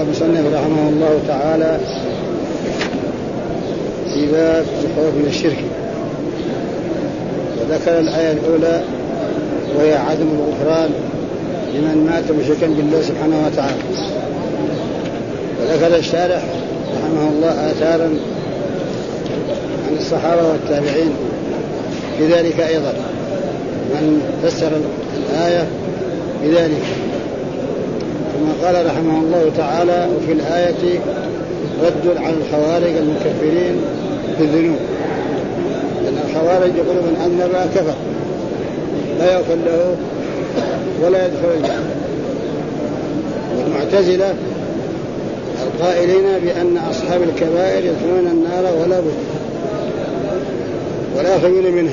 المصنف رحمه الله تعالى في باب الخوف من الشرك، وذكر الآية الأولى وهي عدم الغفران لمن مات مشركا بالله سبحانه وتعالى. وذكر الشارح رحمه الله آثارا عن الصحابة والتابعين بذلك أيضا، من فسر الآية بذلك. ثم قال رحمه الله تعالى: وفي الآية رد على الخوارج المكفرين بالذنوب، لأن الخوارج يقول من أذنب كفر لا يغفر له ولا يدخل الجنة. والمعتزلة القائلين بأن أصحاب الكبائر يدخلون النار ولا بد ولا خير منها،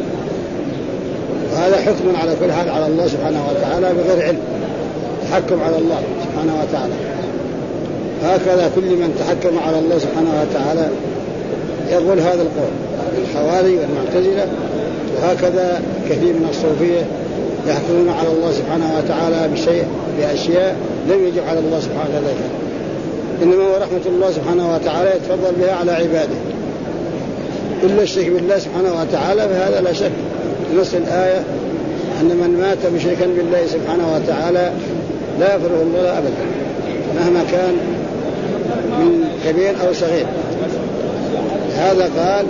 وهذا حكم على كل حال على الله سبحانه وتعالى بغير علم، تحكم على الله سبحانه وتعالى. هكذا كل من تحكم على الله سبحانه وتعالى يقول هذا القول، الخوارج والمعتزلة، وهكذا كثير من الصوفية يحكمون على الله سبحانه وتعالى بأشياء لم يجب على الله سبحانه وتعالى، إنما هو رحمة الله سبحانه وتعالى يتفضل بها على عباده. إلا الشرك بالله سبحانه وتعالى فهذا لا شك نص الآية أن من مات مشركا بالله سبحانه وتعالى لا يغفره الله أبدا مهما كان من كبير أو صغير. هذا قال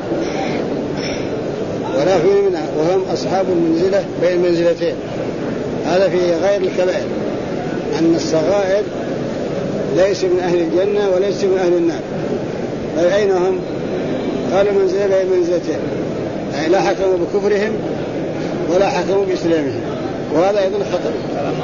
ولا خير منها وهم أصحاب المنزلة بين المنزلتين. هذا في غير الكبائر، أن الصغائر ليس من أهل الجنة وليس من أهل النار. أين هم؟ قالوا منزلة بين منزلتين، يعني لا حكموا بكفرهم ولا حكموا بإسلامهم، وهذا أيضا خطر.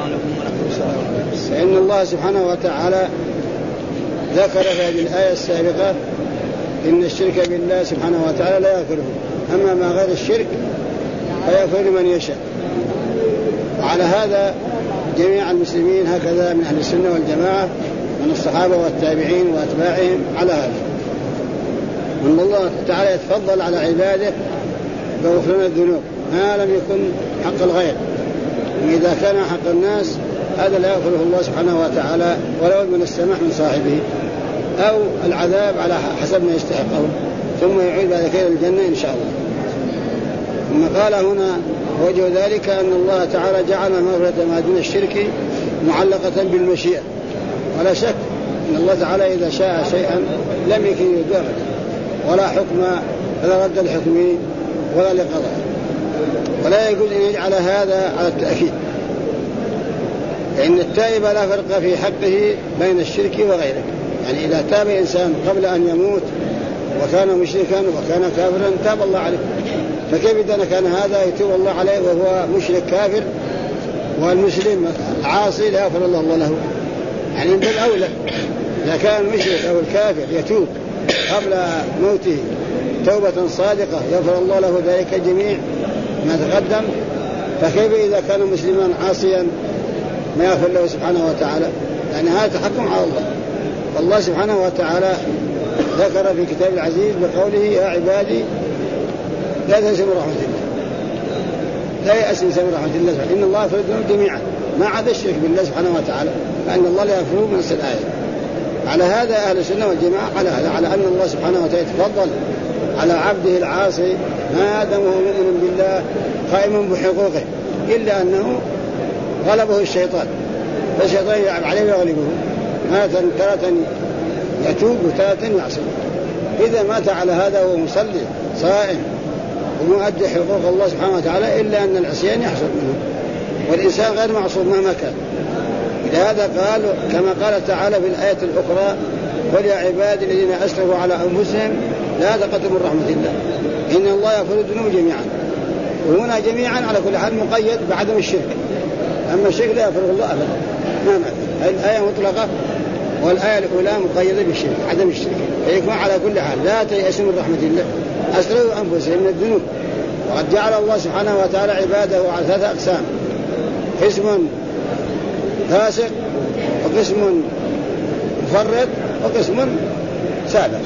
فإن الله سبحانه وتعالى ذكر في هذه الآية السابقة إن الشرك بالله سبحانه وتعالى لا يغفره، أما ما غير الشرك فيغفر من يشاء. وعلى هذا جميع المسلمين هكذا من أهل السنة والجماعة من الصحابة والتابعين وأتباعهم على هذا، وأن الله تعالى يتفضل على عباده بغفران الذنوب ما لم يكن حق الغير، وإذا كان حق الناس هذا لا يغفره الله سبحانه وتعالى ولو من السماح من صاحبه أو العذاب على حسب ما يستحقه، ثم يعيد بعد كده الجنة إن شاء الله. ثم قال هنا وجه ذلك أن الله تعالى جعل مغفرة ما دون الشرك معلقة بالمشيئة، ولا شك أن الله تعالى إذا شاء شيئا لم يكن يدرك ولا حكم ولا رد الحكم ولا لقضاء، ولا يجوز أن يجعل هذا على التأكيد، لأن التائب لا فرق في حقه بين الشرك وغيره. يعني إذا تاب إنسان قبل أن يموت وكان مشركا وكان كافرا تاب الله عليه، فكيف إذا كان هذا يتوب الله عليه وهو مشرك كافر والمسلم عاصي لا يغفر الله له؟ يعني من الأولى إذا كان المشرك أو الكافر يتوب قبل موته توبة صادقة يغفر الله له ذلك جميع ما تقدم، فكيف إذا كان مسلما عاصيا ما يغفر له سبحانه وتعالى؟ يعني هذا تحكم على الله. والله سبحانه وتعالى ذكر في كتاب العزيز بقوله يا عبادي لا تنسوا من رحمة الله، لا يأس من رحمة الله، إن الله يغفر الذنوب جميعا ما عدا الشرك بالله سبحانه وتعالى، فإن الله لا يغفره من نفس الآية. على هذا أهل السنة والجماعة على هذا، على أن الله سبحانه وتعالى يتفضل على عبده العاصي ما دام هو مؤمن بالله قائم بحقوقه، إلا أنه غلبه الشيطان، فالشيطان يلعب عليه ويغلبه، تارة يتوب وتارة يعصي. إذا مات على هذا وهو مصلي صائم ومؤدي حقوق الله سبحانه وتعالى، إلا أن العصيان يحصل منه، والإنسان غير معصوم مهما كان. لهذا قال كما قال تعالى في الآية الأخرى قل يا عبادي الذين أسرفوا على أنفسهم لا تقنطوا من رحمة الله إن الله يغفر الذنوب جميعا. وهنا جميعا على كل حال مقيد بعدم الشرك، أما الشرك لا يغفره الله أبدا ما مات. هذه الآية مطلقة، والآية الأولى مقيدة بالشرك عدم الشرك، فيكون على كل حال لا تيأسوا من رحمة الله أسرفوا أنفسهم من الذنوب. وقد جعل الله سبحانه وتعالى عباده على ثلاثة أقسام: قسم فاسق وقسم مفرط وقسم سابق،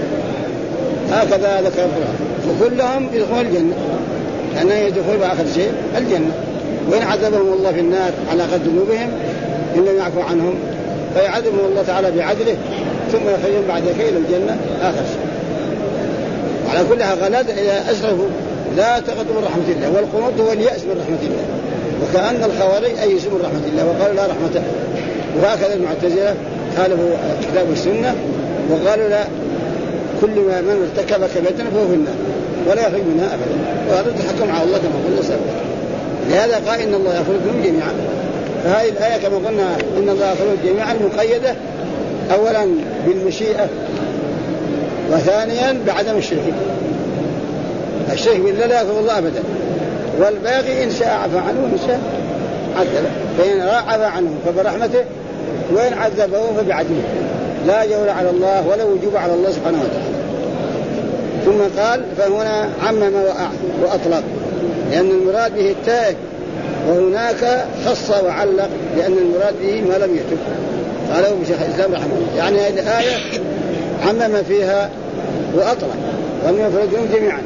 هكذا ذكر القرآن، وكلهم يدخلون الجنة، لأنه يدخل بآخر شيء الجنة. وإن عذبهم الله في النار على قدر ذنوبهم إن لم يعفو عنهم فيعذبهم الله تعالى بعدله ثم يخرجهم بعد ذلك إلى الجنة آخر شيء. على كل حال غلط إذا أسرفوا لا تقنطوا من رحمة الله، والقنوط هو اليأس من رحمة الله، وكأن الخوارج أيسوا من رحمة الله وقالوا لا رحمة له. وهكذا المعتزلة خالفوا الكتاب والسنة وقالوا لا، كل من ارتكب كبيرة فهو في النار ولا يخرج منها أبدا، وهذا تحكم على الله كما قلنا سابقا. لهذا قال إن الله يخرجهم جميعا. فهذه الآية كما قلنا إن الله يخرجهم جميعا مقيدة أولا بالمشيئة، وثانيا بعدم الشرك. الشرك بالله لا يغفر الله أبدا، والباقي إن شاء عفى عنه وإن شاء عذبه، فإن عفى عنه فبرحمته وإن عذبه فبعدله، لا جور على الله ولا وجوب على الله سبحانه وتعالى. ثم قال فهنا عمم وأطلق، لأن المراد به التائب، وهناك خص وعلق لأن المراد به ما لم يتب. قاله بشيخ الإسلام رحمه الله، يعني هذه الآية عمم فيها وأطلق وأن يفرجهم جميعا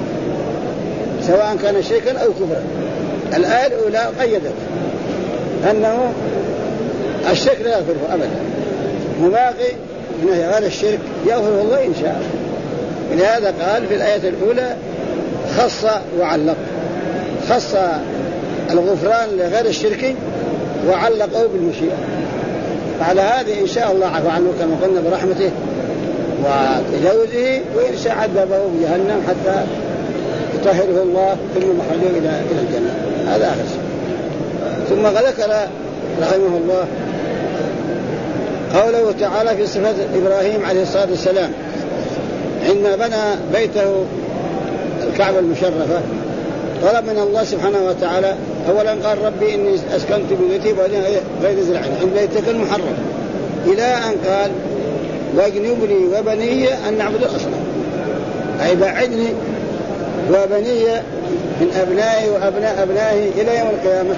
سواء كان شركا أو كفرا. الآية الأولى قيدت أنه الشرك لا يغفره أبدا، مباقي من غير الشرك يغفره الله إن شاء. ولهذا قال في الآية الأولى خص وعلق، خص الغفران لغير الشرك وعلقه بالمشيئة. فعلى هذه إن شاء الله عفو عنه كما قلنا برحمته وتجاوزه، وإن شاء عذبه بجهنم حتى يطهره الله ثم محله إلى الجنة. هذا آخر شيء. ثم ذكر رحمه الله قوله تعالى في صفة إبراهيم عليه الصلاة والسلام عندما بنى بيته الكعبة المشرفة، طلب من الله سبحانه وتعالى أولا قال ربي إني أسكنت بيتي غير زرع عند بيتك المحرم، إلى أن قال واجنبني وبني أن نعبد الأصنام، أي بعدني وبني من أبنائي وأبناء أبنائي إلى يوم القيامة.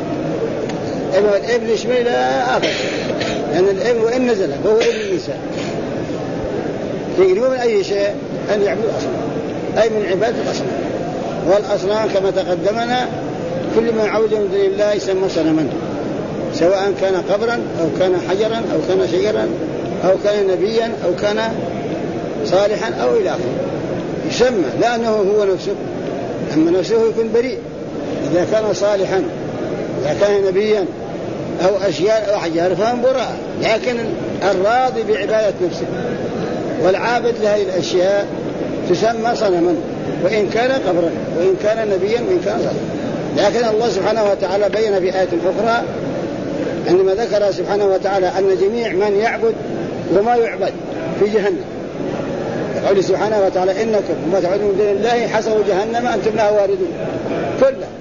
الابن يشمل آخر، لأن الابن وإن نزل فهو ابن الإنسان، يجنبوا من أي شيء أن يعبد الأصنام، أي من عبادة الأصنام. والأصنام كما تقدمنا كل ما يعبد من دون الله يسمى صنما، سواء كان قبرا أو كان حجرا أو كان شجرا أو كان نبيا أو كان صالحا أو إلى آخره يسمى، لأنه هو نفسه، أما نفسه يكون بريء إذا كان صالحا، إذا كان نبيا أو أشياء أو أحجار فهم براء، لكن الراضي بعبادة نفسه والعابد لهذه الأشياء تسمى صنما، وإن كان قبرا وإن كان نبيا وإن كان صالحا. لكن الله سبحانه وتعالى بين في آية أخرى عندما ذكر سبحانه وتعالى أن جميع من يعبد وما يعبد في جهنم، يقول سبحانه وتعالى إنكم وما تعبدون من دون الله حصب جهنم أنتم لها واردون، كله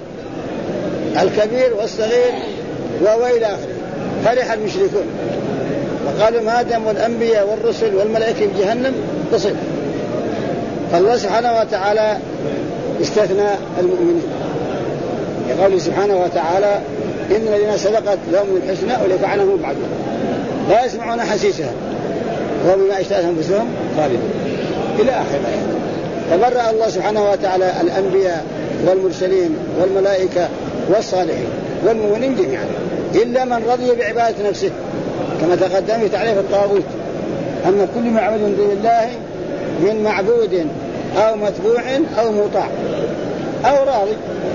الكبير والصغير وإلى آخره. فرح المشركون وقالوا ما دام الأنبياء والرسل والملائكة في جهنم تصل. فالله سبحانه وتعالى استثنى المؤمنين، يقول سبحانه وتعالى إن الذين سبقت لهم الحسنى أولئك عنهم بعدهم لا يسمعون حسيسها وهم بما اشتهت أنفسهم خالدون إلى آخر الآيات. فبرأ الله سبحانه وتعالى الأنبياء والمرسلين والملائكة والصالحين والمؤمنين جميعا إلا من رضي بعبادة نفسه كما تقدم في تعريف الطاغوت. أما كل ما عبد من دون الله من معبود أو متبوع أو مطاع أو راضي.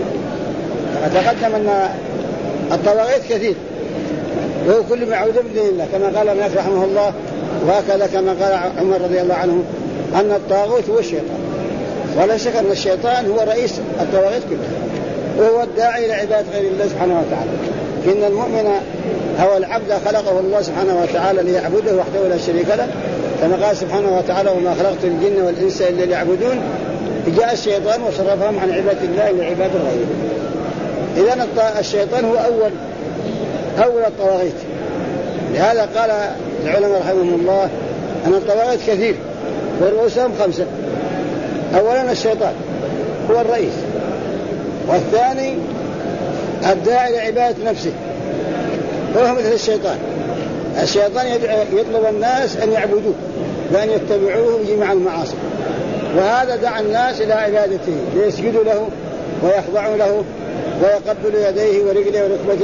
تقدم أن الطواغيت كثير وهو كل ما عبد من دون الله كما قال ابن رحمه الله، وهكذا كما قال عمر رضي الله عنه أن الطاغوت هو الشيطان، ولا شك أن الشيطان هو رئيس الطواغيت كلها وهو الداعي إلى عبادة غير الله سبحانه وتعالى. إن المؤمن هو العبد خلقه الله سبحانه وتعالى ليعبده وحده لا شريك له، كما قال سبحانه وتعالى وما خلقت الجن والإنس إلا ليعبدون. جاء الشيطان وصرفهم عن عبادة الله إلى عبادة غيره. إذن الشيطان هو أول الطواغيت. لهذا قال العلماء رحمهم الله أن الطواغيت كثير ورؤوسهم 5. أولا الشيطان هو الرئيس، والثاني الداعي لعبادة نفسه وهو مثل الشيطان يطلب الناس أن يعبدوه وأن يتبعوه بجميع المعاصي، وهذا دعا الناس إلى عبادته ليسجدوا له ويخضعوا له ويقبلوا يديه ورجله وركبته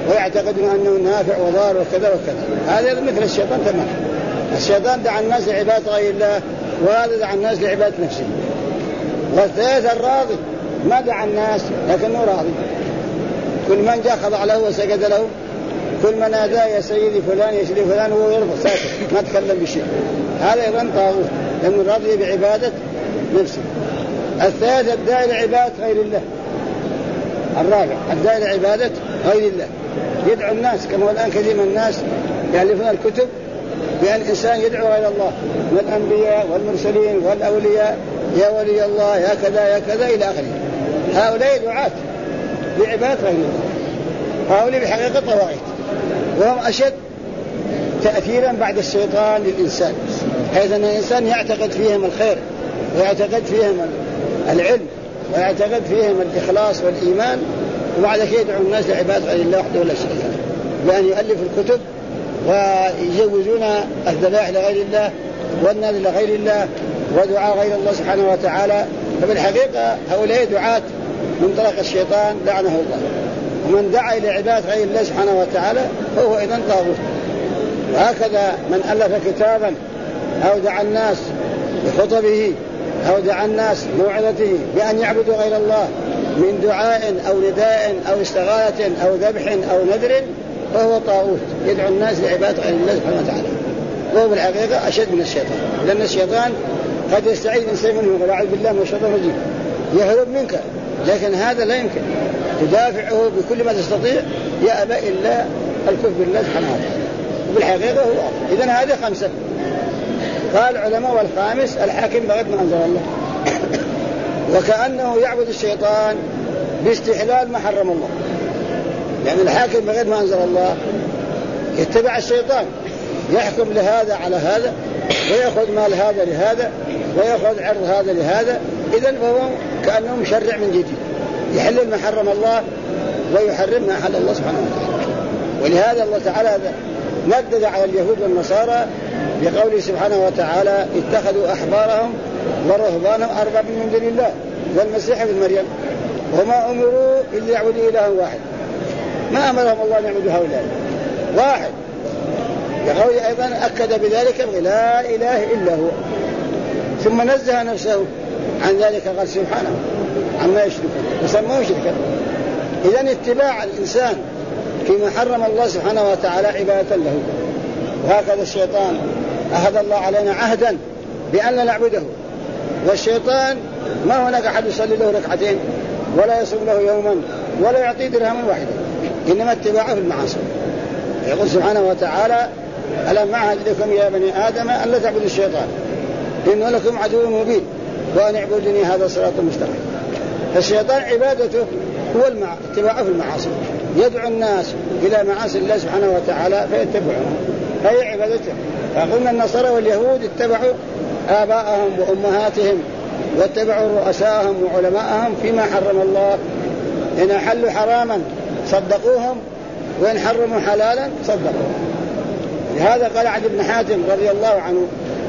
ويعتقدون أنه نافع وضار وكذا وكذا. هذا مثل الشيطان تماما. الشيطان دعا الناس لعبادة غير الله، وهذا دعا الناس لعبادة نفسه. والثالث الراضي ما دعا الناس لكنه راضي، كل من جاء خضع له وسجد له، كل من نادى يا سيدي فلان يا سيدي فلان وهو يرضى ساكت ما تكلم بشيء، هذا أيضا طاغوت لأنه راضي بعبادة نفسه. الثالث الداعي لعبادة غير الله. الرابع الداعي لعبادة غير الله، يدعو الناس كما الآن كثير من الناس يألفون الكتب بأن الإنسان يدعو غير الله من الأنبياء والمرسلين والأولياء، يا ولي الله يا كذا يا كذا إلى آخره. هؤلاء دعاة لعبادة غير الله، هؤلاء بحقيقة طواغيت، وهم أشد تأثيرا بعد الشيطان للإنسان، حيث أن الإنسان يعتقد فيهم الخير ويعتقد فيهم العلم ويعتقد فيهم الإخلاص والإيمان، وبعد كده يدعو الناس لعبادة غير الله وحده ولا شريك له، بأن يؤلف الكتب ويجوزون الذبائح لغير الله والنذر لغير الله ودعاء غير الله سبحانه وتعالى. فبالحقيقة هؤلاء دعاة من طريق الشيطان لعنه الله، ومن دعا إلى عبادة غير الله سبحانه وتعالى فهو أيضا طاغوت. وهكذا من ألف كتابا أو دعا الناس بخطبه أو دعا الناس موعظته بأن يعبدوا غير الله من دعاء أو نداء أو استغاثة أو ذبح أو نذر فهو طاغوت يدعو الناس لعبادة غير الله سبحانه وتعالى، وهو بالحقيقة أشد من الشيطان، لأن الشيطان قد يستعيذ الإنسان منه والعياذ بالله من الشيطان الرجيم يهرب منك، لكن هذا لا يمكن، تدافعه بكل ما تستطيع يأبى إلا الكفر بالله سبحانه وتعالى، وبالحقيقة هو إذن هذه 5. قال العلماء والخامس الحاكم بغير ما أنزل الله وكأنه يعبد الشيطان باستحلال ما حرم الله، يعني الحاكم بغير ما أنزل الله يتبع الشيطان، يحكم لهذا على هذا ويأخذ مال هذا لهذا ويأخذ عرض هذا لهذا، إذن فهو كأنه مشرع من جديد يحلل ما حرم الله ويحرم ما حل الله سبحانه وتعالى. ولهذا الله تعالى ندد على اليهود والنصارى بقوله سبحانه وتعالى اتخذوا أحبارهم ورهبانهم أربابا من دون الله والمسيح ابن مريم وما أمروا إلا يعبدوا إلها واحد، ما أمرهم الله أن يعبدوا هؤلاء واحد. يقول أيضا أكد بذلك لا إله إلا هو، ثم نزه نفسه عن ذلك قال سبحانه عما يشركون وسموه شركا. إذن اتباع الإنسان فيما حرم الله سبحانه وتعالى عبادة له. وهكذا الشيطان أخذ الله علينا عهدا بأن لا نعبده، والشيطان ما هناك أحد يصلي له ركعتين ولا يصوم له يوما ولا يعطي درهما واحدا، إنما اتباعه في المعاصي. يقول سبحانه وتعالى ألم أعهد إليكم يا بني آدم أن لا تعبدوا الشيطان إنه لكم عدو مبين وأن اعبدوني هذا صراط مستقيم. فالشيطان عبادته هو اتباعه في المعاصي، يدعو الناس إلى معاصي الله سبحانه وتعالى فيتبعونه، هي عبادته. فقلنا النصارى واليهود اتبعوا آباءهم وأمهاتهم واتبعوا رؤساءهم وعلماءهم فيما حرم الله، إن حلوا حراما صدقوهم وإن حرموا حلالا صدقوهم. لهذا قال عدي بن حاتم رضي الله عنه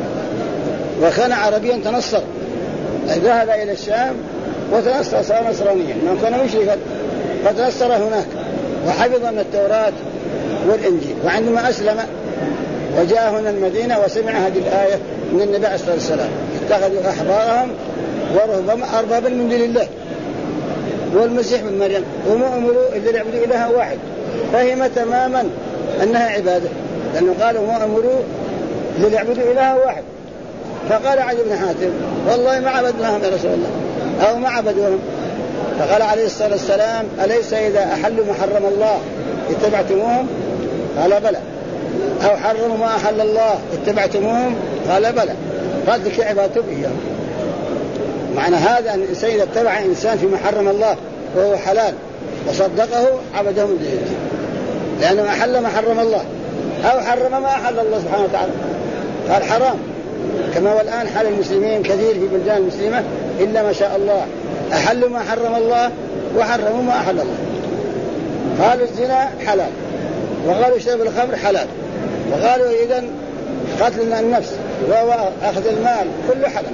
وكان عربيا تنصر، ذهب إلى الشام وتنصر صار نصرانيا، ما كان مشركا فتنصر هناك وحفظ من التوراة والإنجيل. وعندما أسلم وجاء هنا المدينة وسمع هذه الآية من النبي صلى الله عليه وسلم اتخذوا أحبارهم ورهبانهم أربابا من دون الله والمسيح ابن مريم وما أمروا إلا ليعبدوا إلها واحد، فهم تماما أنها عبادة، لأنه قالوا ما أمروا إلا ليعبدوا إلها واحد. فقال عدي بن حاتم والله ما عبدناهم يا رسول الله أو ما عبدوهم. فقال عليه الصلاة والسلام أليس إذا أحلوا ما حرم الله اتبعتموهم؟ قال بلى. أو حرموا ما أحل الله اتبعتموهم؟ قال بلى. قال لك عبادتهم إياهم. معنى هذا أن الإنسان إذا اتبع إنسان فيما حرم الله وهو حلال وصدقه عبدهم بالله، لأنه أحل ما حرم الله أو حرم ما أحل الله سبحانه وتعالى قال حرام، كما والآن حال المسلمين كثير في بلدان المسلمة إلا ما شاء الله أحلوا ما حرم الله وحرموا ما أحل الله. قالوا الزنا حلال وقالوا شرب الخمر حلال وقالوا إذن قتل النفس وأخذ المال كله حلال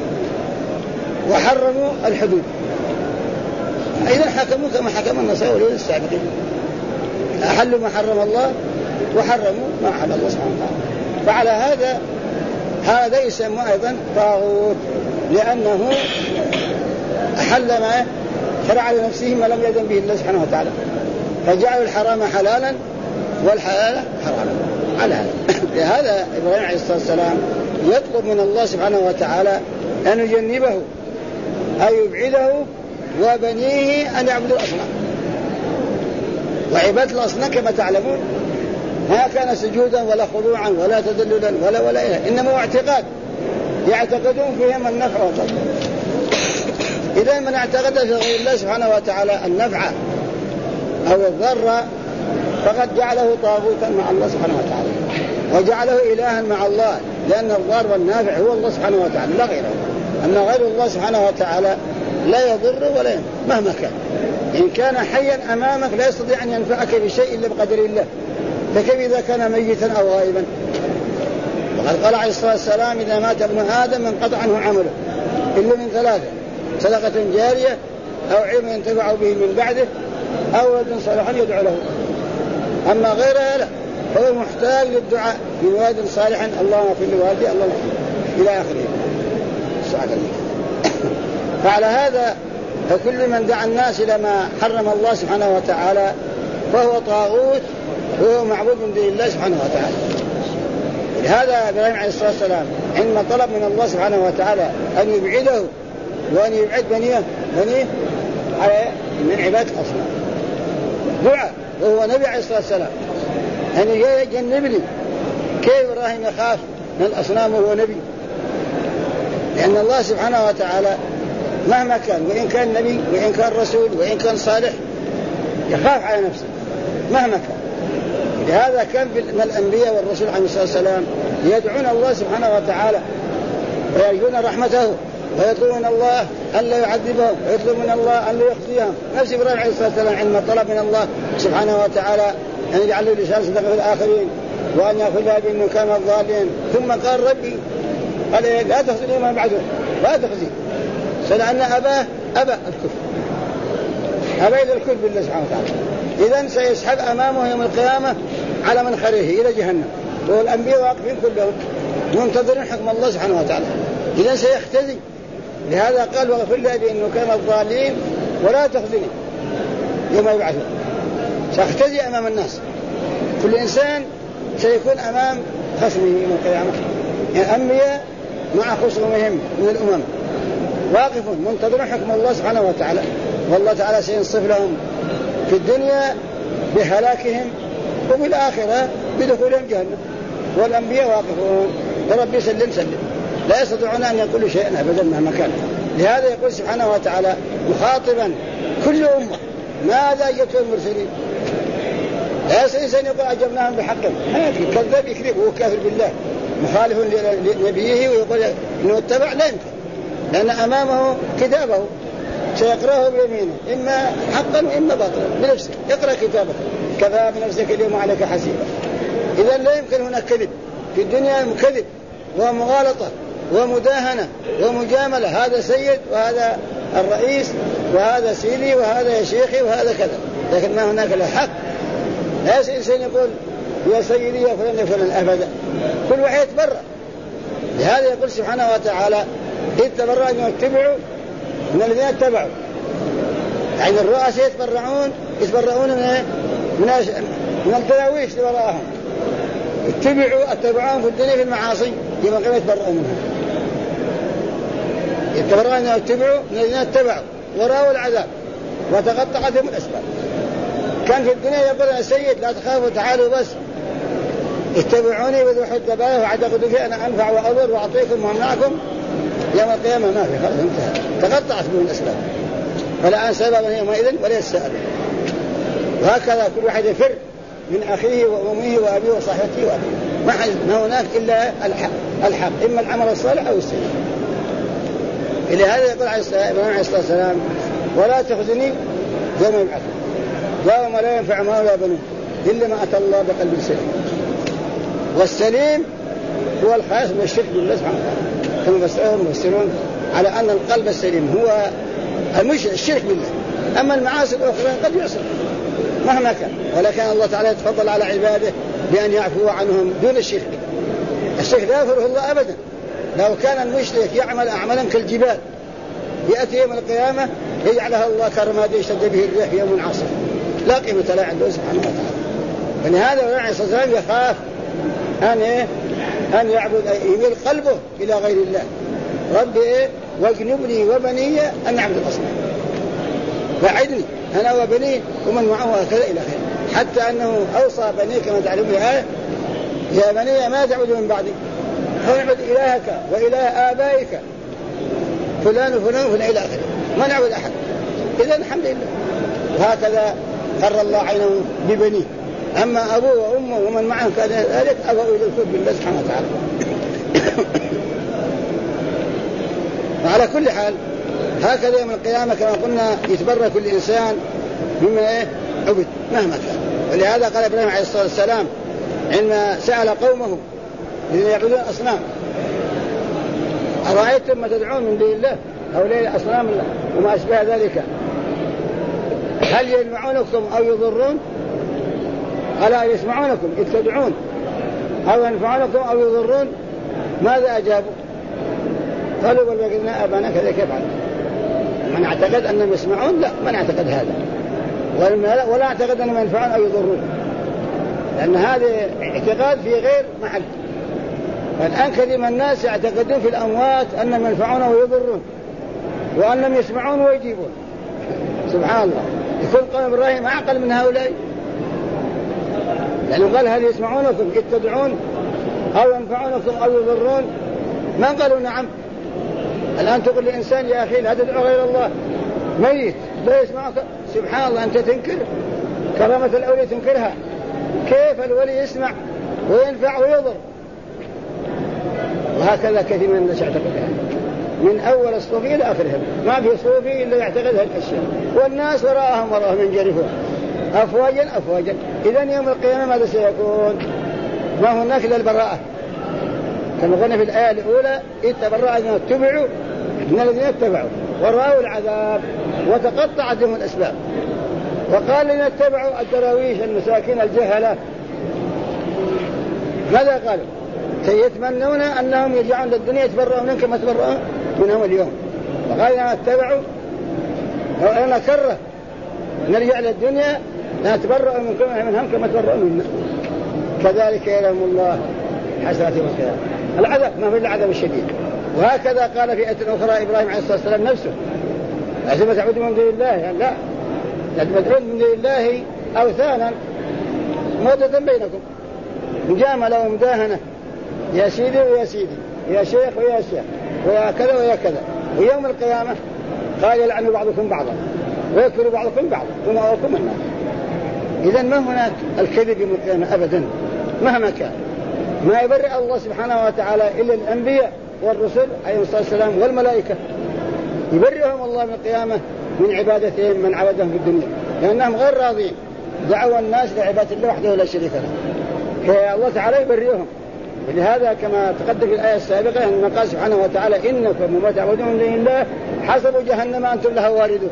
وحرموا الحدود. إذن حكموا كما حكم النصارى واليهود السابقين. أحلوا ما حرم الله وحرموا ما أحل الله سبحانه وتعالى. فعلى هذا يسمى أيضا طاغوت، لأنه أحل ما شرع لنفسه ما لم يأذن به الله سبحانه وتعالى، فجعل الحرام حلالا والحلال حراما. على هذا لهذا إبراهيم عليه الصلاة والسلام يطلب من الله سبحانه وتعالى أن يجنبه أي يبعده وبنيه أن يعبدوا الأصنام. وعبادة الأصنام كما تعلمون ما كان سجودا ولا خضوعا ولا تذللا ولا إله، إنما هو اعتقاد يعتقدون فيهم النفع والضر. إذا من اعتقد في غير الله سبحانه وتعالى النفع أو الضر فقد جعله طاغوتا مع الله سبحانه وتعالى، وجعله إلها مع الله، لأن الضار والنافع هو الله سبحانه وتعالى لا غيره. أما غير الله سبحانه وتعالى لا يضر ولا ينفع مهما كان. إن كان حيا أمامك لا يستطيع أن ينفعك بشيء إلا بقدر الله، فكيف إذا كان ميتا أو غائبا؟ وقد قال عليه الصلاة والسلام إذا مات ابن آدم انقطع عنه عمله إلا من ثلاثة: صدقة جارية أو علم ينتفع به من بعده أو ولد صالح يدعو له. أما غيرها لا، هو محتاج للدعاء من واد صالح اللهم اغفر لوالدي اللهم إلى آخره. فعلى هذا فكل من دعا الناس إلى ما حرم الله سبحانه وتعالى فهو طاغوت وهو معبود من دون الله سبحانه وتعالى. لهذا إبراهيم عليه الصلاة والسلام عندما طلب من الله سبحانه وتعالى أن يبعده وأن يبعد بنيه على من عبادة الأصنام دعا، وهو نبي عليه الصلاة والسلام أن يجنبني. كيف إبراهيم يخاف من الأصنام وهو نبي؟ لأن الله سبحانه وتعالى مهما كان، وإن كان نبي وإن كان رسول وإن كان صالح، يخاف على نفسه مهما كان. لهذا كان من الأنبياء والرسول عليه الصلاة والسلام يدعون الله سبحانه وتعالى ويرجون رحمته ويطلبون الله أن لا يعذبهم ويطلب من الله أن لا يخزيهم. نفس إبراهيم عليه الصلاة والسلام عندما طلب من الله سبحانه وتعالى أن يجعل له لسان صدق في الآخرين وأن يغفر له بأنه كان الضالين، ثم قال ربي قال لا تخزني ما بعده، لا تخزي، لأن أباه أبى الكفر، أبى إلى الكفر بالله سبحانه وتعالى. إذن سيسحب أمامه يوم القيامة على منخره إلى جهنم، والأنبياء واقفين كلهم منتظرين حكم الله سبحانه وتعالى. إذن سيختزي. لهذا قال واغفر لي بأنه كان الضالين ولا تخزني يوم يبعثون. سيختزي أمام الناس، كل إنسان سيكون أمام خصمه يوم القيامة. يعني الأنبياء مع خصومهم من الأمم واقفون منتظرون حكم الله سبحانه وتعالى، والله تعالى سينصف لهم في الدنيا بهلاكهم وفي الآخرة بدخولهم جهنم، والأنبياء واقفون ربي سلم لا يستطيعون أن يقولوا شيئا أبدا مهما كان. لهذا يقول سبحانه وتعالى مخاطبا كل أمة ماذا أجبتم المرسلين؟ لا إنسان يقول أجبناهم بحقهم، كذاب يكذب وهو كافر بالله مخالف لنبيه ويقول إنه اتبع، لا يمكن، لأن أمامه كتابه سيقرأه بيمينه إما حقا وإما باطلا بنفسه. يقرأ كتابه كفى بنفسك اليوم عليك حسيبا. إذن لا يمكن هناك كذب في الدنيا، كذب ومغالطة ومداهنة ومجاملة، هذا سيد وهذا الرئيس وهذا سيدي وهذا يا شيخي وهذا كذا، لكن ما هناك لا حق. لا إنسان يقول يا سيدي يا فلان يا فلان أبدا، كل واحد يتبرأ. لهذا يقول سبحانه وتعالى إذ تبرأ أن يتبعوا من الذين اتبعوا، يعني الرؤساء يتبرؤون من الدراويش اللي وراءهم، اتبعوهم في الدنيا في المعاصي يوم القيامة يتبرؤوا منها. يتبرؤون أن يتبعوا من الذين اتبعوا وراءوا العذاب وتقطعت بهم الأسباب. كان في الدنيا يقول يا سيد لا تخافوا تعالوا بس اتبعوني وذوحوا الدبايا واعتقدوا في أنا أنفع وأضر وأعطيكم وأمنعكم. يوم القيامة ما في، خلاص انتهى، تقطعت بهم الأسباب، فلا سبب يومئذ ولا يسأل. وهكذا كل واحد يفر من أخيه وأمه وأبيه وصاحبته وأبيه، ما هناك إلا الحق إما العمل الصالح أو السيء. إلى هذا يقول إبراهيم عليه الصلاة والسلام ولا تخزني يوم يبعثون يوم لا ينفع مال ولا بنون إلا ما أتى الله بقلب سليم. والسليم هو الخالص من الشرك بالله سبحانه وتعالى، كما يفسرون على أن القلب السليم هو مش الشرك بالله. أما المعاصي الأخرى قد يصل مهما كان. ولكن الله تعالى يتفضل على عباده بأن يعفو عنهم دون الشرك. الشرك لا يغفره الله أبدا. لو كان المشرك يعمل أعمالا كالجبال يأتي يوم القيامة يجعلها الله كرماد يشتد به الريح في يوم عاصف لا قيمة له عنده سبحانه وتعالى. فلهذا النبي عليه الصلاة والسلام يخاف أن يعبد يميل قلبه إلى غير الله. ربي واجنبني وبني أن نعبد الأصنام، وعدني أنا وبني ومن معه وهكذا إلى آخره. حتى أنه أوصى بني كما تعلمون الآية يا بني ما تعبدوا من بعدي فنعبد إلهك وإله آبائك فلان وفلان وفلان إلى آخره، ما نعبد أحد. إذن الحمد لله. وهكذا قر الله عينه ببنيه. أما أبوه وأمه ومن معهم كان ذلك أبوا إلى الكفر بالله سبحانه وتعالى. وعلى كل حال هكذا يوم القيامة كما قلنا يتبرى كل إنسان مما عبد مهما كان. ولهذا قال إبراهيم عليه الصلاة والسلام عندما سأل قومه الذين يعبدون الأصنام أرأيتم ما تدعون من دون الله هؤلاء الأصنام وما أشبه ذلك هل يجمعونكم أو يضرون؟ ألا يسمعونكم إذ تدعون أو ينفعونكم أو يضرون؟ ماذا أجابوا؟ قالوا بل وجدنا آباءنا كذا كيف عنه. من اعتقد أنهم يسمعون لا، من اعتقد هذا ولا اعتقد أنهم ينفعون أو يضرون، لأن هذا اعتقاد في غير محل. فالآن كثير من الناس يعتقدون في الأموات أنهم ينفعون ويضرون وأنهم يسمعون ويجيبون. سبحان الله. يكون قوم إبراهيم أعقل من هؤلاء، لأنه قال هل يسمعونكم إذ تدعون أو ينفعونكم أو يضرون؟ ما قالوا نعم. الآن تقول لإنسان يا أخي لا تدعو غير الله ميت لا يسمعك. سبحان الله. أنت تنكر كرامة الأولي تنكرها. كيف الولي يسمع وينفع ويضر؟ وهكذا كثير من الناس يعتقدها من أول الصوفي إلى آخرهم. ما في صوفي إلا يعتقد هذه الأشياء، والناس وراءهم ينجرفون أفواجا. إذن يوم القيامة ماذا سيكون؟ ما هناك إلا البراءة كما قلنا في الآية الأولى إذ تبرأ الذين اتبعوا من الذين اتبعوا ورأوا العذاب وتقطعت لهم الأسباب. وقال الذين اتبعوا الدراويش المساكين الجهلة ماذا قالوا؟ سيتمنون أنهم يرجعون للدنيا يتبرؤون منهم كما تبرؤون منهم اليوم. وقال الذين اتبعوا لو أنا كره نرجع للدنيا نتبرأ منهم كما تبرؤون منا كذلك يلهم الله حسرات والقيامة. العذاب ما هو العذاب الشديد. وهكذا قال في آية أخرى إبراهيم عليه الصلاة والسلام نفسه لازم تعبدوا من دون الله. يعني لا تدعون من دون الله أوثانا مودة بينكم مجاملة ومداهنة يا سيدي ويا سيدي يا شيخ ويا شيخ ويا كذا ويا كذا. ويوم القيامة قال يلعن بعضكم بعضا ويكفر بعضكم بعضا ومأواكم النار. إذن ما هناك الكذب يوم القيامة أبدا مهما كان. ما يبرئ الله سبحانه وتعالى إلا الأنبياء والرسل عليه الصلاة والسلام والملائكة يبرئهم الله من القيامة من عبادتهم من عبدهم في الدنيا لأنهم غير راضين دعوا الناس لعبادة الله وحده لا شريك له. الله تعالى يبرئهم. ولهذا كما تقدم في الآية السابقة أن قال سبحانه وتعالى إنكم وما تعبدون من دون الله حسب جهنم أنتم لها واردون.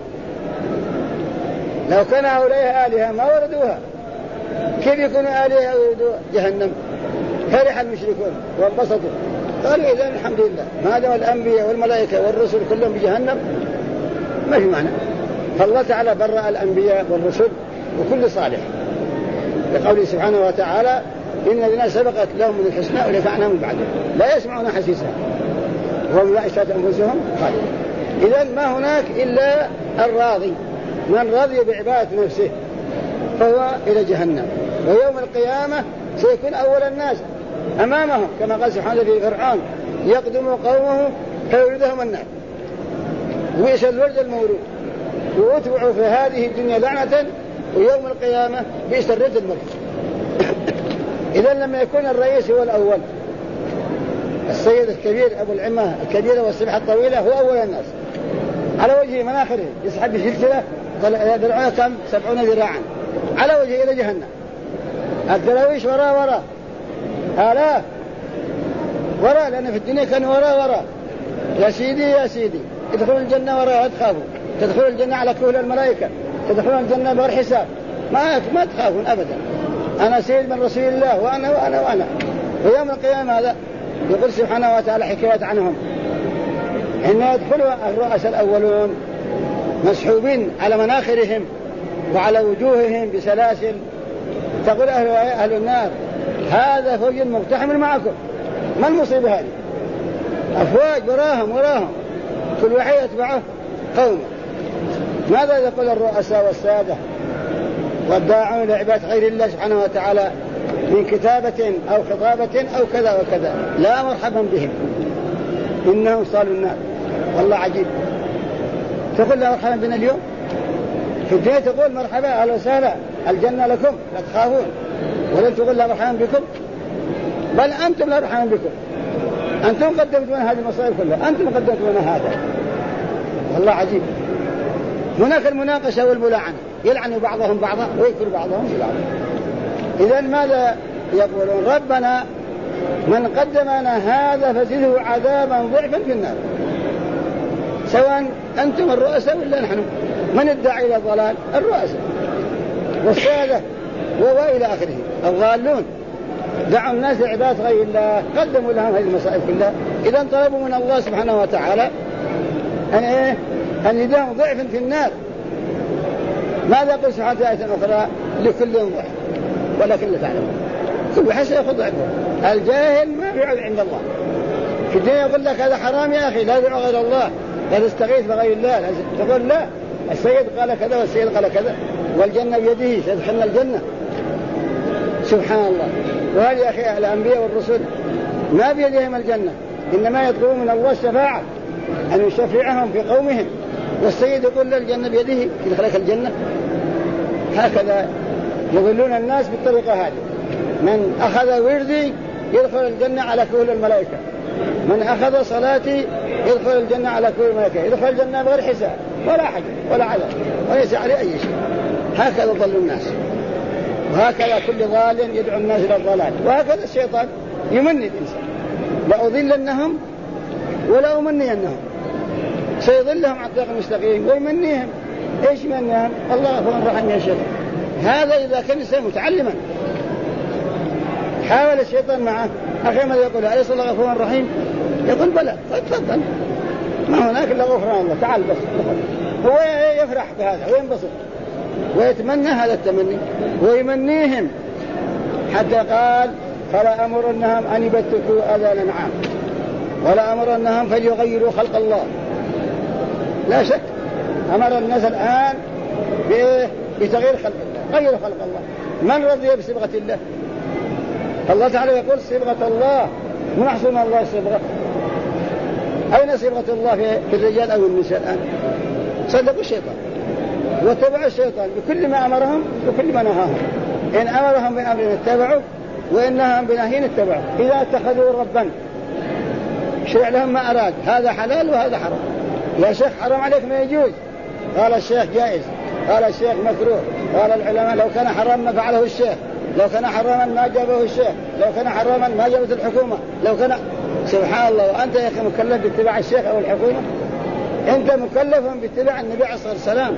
لو كان هؤلاء آلهة ما وردوها كيف يكونوا آلهة ويردوا جهنم؟ فرح المشركون وانبسطوا قالوا إذن الحمد لله ما دام الأنبياء والملائكة والرسل كلهم بجهنم ما في معنى. فالله تعالى برأ الأنبياء والرسل وكل صالح لقوله سبحانه وتعالى إن الذين سبقت لهم من الحسنى أولئك عنهم بعدهم لا يسمعون حسيسها وهم لا يشهد أنفسهم خالدون. إذن ما هناك إلا الراضي من رضي بعبادة نفسه فهو إلى جهنم. ويوم القيامة سيكون أول الناس أمامهم كما قال سبحانه في فرعون يقدم قومه فيوردهم النار ويش الورد المورود وأتبعوا في هذه الدنيا لعنة ويوم القيامة بئس الرد المرجع. إذن لما يكون الرئيس هو الأول السيد الكبير أبو العمة الكبيرة والسبحة الطويلة هو أول الناس على وجهه مناخره يسحب بسلسلة ذراعها كم 70 ذراعا على وجهه إلى جهنم. الدراويش وراء آلاف وراء لأن في الدنيا كانوا وراء يا سيدي ادخلوا الجنة وراء تخافوا تدخلوا الجنة على كهول الملائكة تدخلوا الجنة بغير حساب ما تخافون أبدا، أنا سيد من رسول الله وأنا وأنا وأنا. ويوم القيامة هذا يقول سبحانه وتعالى حكاية عنهم إن يدخل الرؤساء الأولون مسحوبين على مناخرهم وعلى وجوههم بسلاسل، تقول أهل النار هذا فوج مقتحم معكم، ما المصيبة هذه؟ أفواج وراهم كل واحد يتبعه قوم. ماذا يقول الرؤساء والسادة والداعون لعبادة غير الله سبحانه وتعالى من كتابة أو خطابة أو كذا وكذا؟ لا مرحبا بهم إنهم صالوا النار. والله عجيب، تقول لا مرحبا بنا اليوم في الدنيا، تقول مرحبا أهلا وسهلا الجنة لكم لا تخافون، ولن تقول لا مرحبا بكم، بل أنتم لا مرحبا بكم، أنتم قدمتون هذه المصائب كلها، أنتم قدمتون هذا. والله عجيب. هناك المناقشة والملاعنة، يلعن بعضهم بعضا ويكفر بعضهم ببعض. إذا ماذا يقولون؟ ربنا من قدمنا هذا فزده عذابا ضعفا في النار، سواء أنتم الرؤساء ولا نحن. من الداعي إلى الضلال؟ الرؤساء والسادة وإلى آخره الضالون، دعوا الناس لعبادة غير الله، قدموا لهم هذه المصائب كلها. إذا طلبوا من الله سبحانه وتعالى أن يدهم ضعفا في النار. ماذا يقول سبحانه وتعالى أخرى؟ لكل ضعف ولكن لا تعلمون، كل واحد سيأخذ ضعفه. الجاهل ما بيعود عند الله. في الدنيا يقول لك هذا حرام يا أخي، لا تدعو غير الله، لا تستغيث بغير الله، تقول لا السيد قال كذا والسيد قال كذا والجنة بيده سيدخلنا الجنة. سبحان الله. وهذه يا أخي الأنبياء والرسل ما بيدهم الجنة، إنما يطلبون من الله الشفاعة أن يشفعهم في قومهم، والسيد يقول للجنة بيده يدخلك الجنة. هكذا يضلون الناس بالطريقة هذه. من أخذ وردي يدخل الجنة على كل الملائكة، من أخذ صلاتي يدخل الجنة على كل الملائكة، يدخل الجنة بغير حساب ولا حاجة ولا عذاب وليس عليه أي شيء. هكذا ضل الناس، وهكذا كل ضال يدعو الناس إلى الضلال. وهكذا الشيطان يمني الإنسان، لأضلنهم ولا أمنينهم، سيضلهم عن الطريق المستقيم ويمنيهم. إيش يمنيهم؟ الله غفور رحيم يا شيخ. هذا إذا كان الإنسان متعلما. حاول الشيطان معه أخي ماذا يقول؟ أليس الله غفور رحيم؟ يقول بلى، تفضل ما هناك إلا غفران الله، تعال بس. هو يفرح بهذا وينبسط ويتمنى هذا التمني ويمنيهم، حتى قال فلا أمرنهم أن يبتكوا أذان الأنعام ولا أمرنهم فليغيروا خلق الله. لا شك أمر الناس الآن بتغيير خلق الله، غير خلق الله. من رضي بصبغة الله؟ الله تعالى يقول صبغة الله، من أحسن الله صبغة. أين صبغة الله في الرجال أو النساء الآن؟ صدقوا الشيطان واتبعوا الشيطان بكل ما أمرهم وكل ما نهاهم. إن أمرهم بأمر اتبعوا وإن نهاهم بنهي اتبعوا. إذا اتخذوا ربا شرع لهم ما أراد، هذا حلال وهذا حرام. يا شيخ حرام عليك ما يجوز، قال الشيخ جائز، قال الشيخ مكروه، قال العلماء لو كان حرام ما فعله الشيخ، لو كان حراما ما جابه الشيخ، لو كان حراما ما جابت الحكومة، لو كان. سبحان الله. وأنت يا أخي مكلف باتباع الشيخ أو الحكومة؟ أنت مكلف باتباع النبي عليه الصلاة والسلام،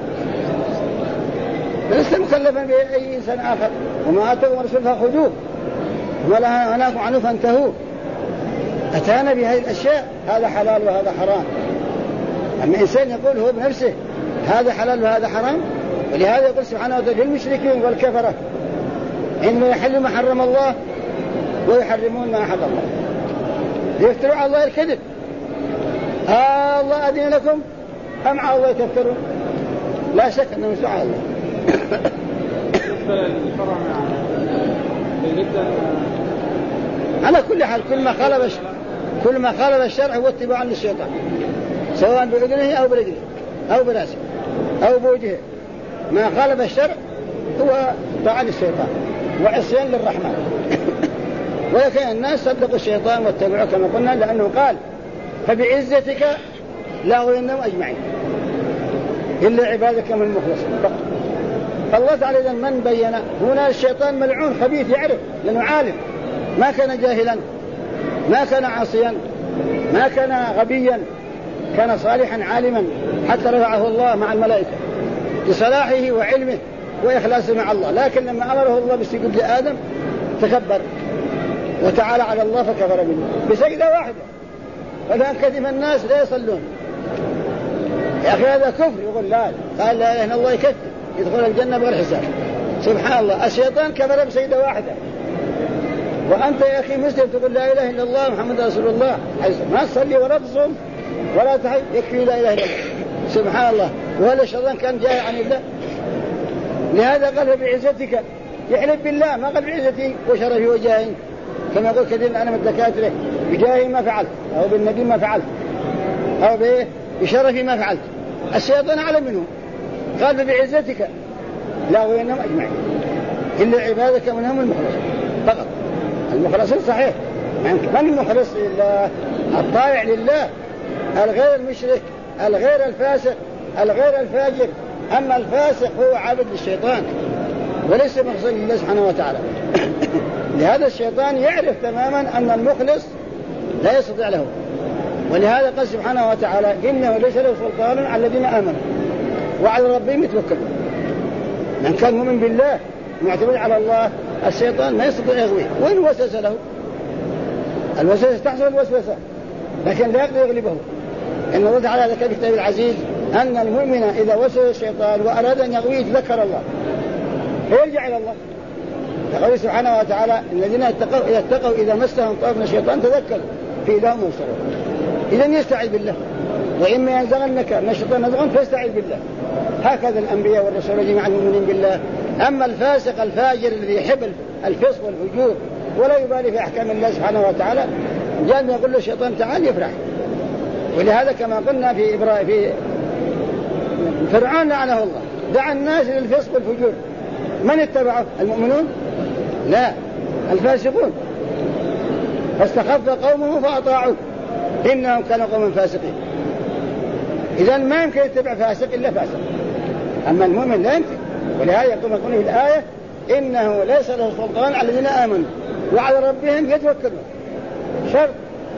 لست مكلفا بأي إنسان آخر. وما آتاكم الرسول فخذوه وما نهاكم عنه فانتهوا. أتانا بهذه الأشياء، هذا حلال وهذا حرام. أما إنسان يقول هو بنفسه هذا حلال وهذا حرام. ولهذا يقول سبحانه وتعالى المشركين والكفرة إنما يحلوا ما حرم الله ويحرمون ما أحل الله، يفتروا على الله الكذب. الله أذن لكم أم على الله تفترون؟ لا شك أنه يسوع على الله. على كل حال كل ما خالف الشرع هو اتباع للشيطان، سواء بأذنه أو برجله أو براسه أو بوجهه. ما خالف الشرع هو طاعة للشيطان وعصيان للرحمن. ولكن الناس صدقوا الشيطان واتبعوا كما قلنا، لأنه قال فبعزتك لا أغوينهم أجمعين إلا عبادك من المخلصين. فالله تعالى إذن من بين هنا الشيطان ملعون خبيث يعرف، لأنه عالم، ما كان جاهلا، ما كان عاصيا، ما كان غبيا، كان صالحا عالما، حتى رفعه الله مع الملائكة بصلاحه وعلمه وإخلاصه مع الله. لكن لما أمره الله بالسجود لآدم تكبر وتعالى على الله فكفر بالله بسجدة واحدة. فالآن كثير الناس لا يصلون، يا أخي هذا كفر. يقول لا، قال لا إله إلا الله يكفر يدخل الجنة بغير حساب. سبحان الله، الشيطان كفر بسجدة واحدة، وأنت يا أخي مسلم تقول لا إله إلا الله محمد رسول الله، ما تصلي ولا تصوم ولا تحج، يكفي لا إله إلا الله. سبحان الله. وهل الشيطان كان جاهل عن الله؟ لهذا قال بعزتك، يحلف بالله ما قال بعزتي وشرفي وجاهي، كما يقول كثير أنا من الدكاترة بجاهي ما فعلت، أو بالنبي ما فعلت، أو بشرفي ما فعلت. الشيطان أعلم منه، قال بعزتك لا وإنما أجمعين إلا عبادك منهم المخلص فقط. المخلصين صحيح، من المخلص لله؟ الطائع لله، الغير المشرك، الغير الفاسق، الغير الفاجر. أما الفاسق هو عابد للشيطان وليس مخلص لله سبحانه وتعالى. لهذا الشيطان يعرف تماما أن المخلص لا يستطيع له، ولهذا قال سبحانه وتعالى إنه ليس له سلطان على الذين آمنوا وعلى ربهم يتوكلون. من كان مؤمن بالله معتمد على الله الشيطان ما يستطيع يغويه، وإن وسوس له الوسوسة تحصل الوسوسة لكن لا يقدر يغلبه. إن الله تعالى ذكر في كتابه العزيز أن المؤمن إذا وسوس الشيطان وأراد أن يغويه ذكر الله فيرجع إلى الله. يقول سبحانه وتعالى الذين اتقوا إذا مسهم طائف من الشيطان تذكروا في إلههم ويبصرون. إذن يستعيذ بالله، وإما ينزغنك من الشيطان نزغ فاستعيذ بالله. هكذا الأنبياء والرسول جميعا المؤمنين بالله. أما الفاسق الفاجر الذي يحب الفسق والفجور ولا يبالي في أحكام الله سبحانه وتعالى جاء يقول له الشيطان تعال يفرح. ولهذا كما قلنا في فرعون لعنه الله دعا الناس للفسق والفجور، من اتبعه؟ المؤمنون؟ لا، الفاسقون. فاستخف قومه فأطاعوه إنهم كانوا قوما فاسقين. إذن ما يمكن يتبع فاسق إلا فاسق، أما المؤمن لا يمكن. ولهذا يقول في الآية إنه ليس له سلطان على الذين آمنوا وعلى ربهم يتوكلون. شرط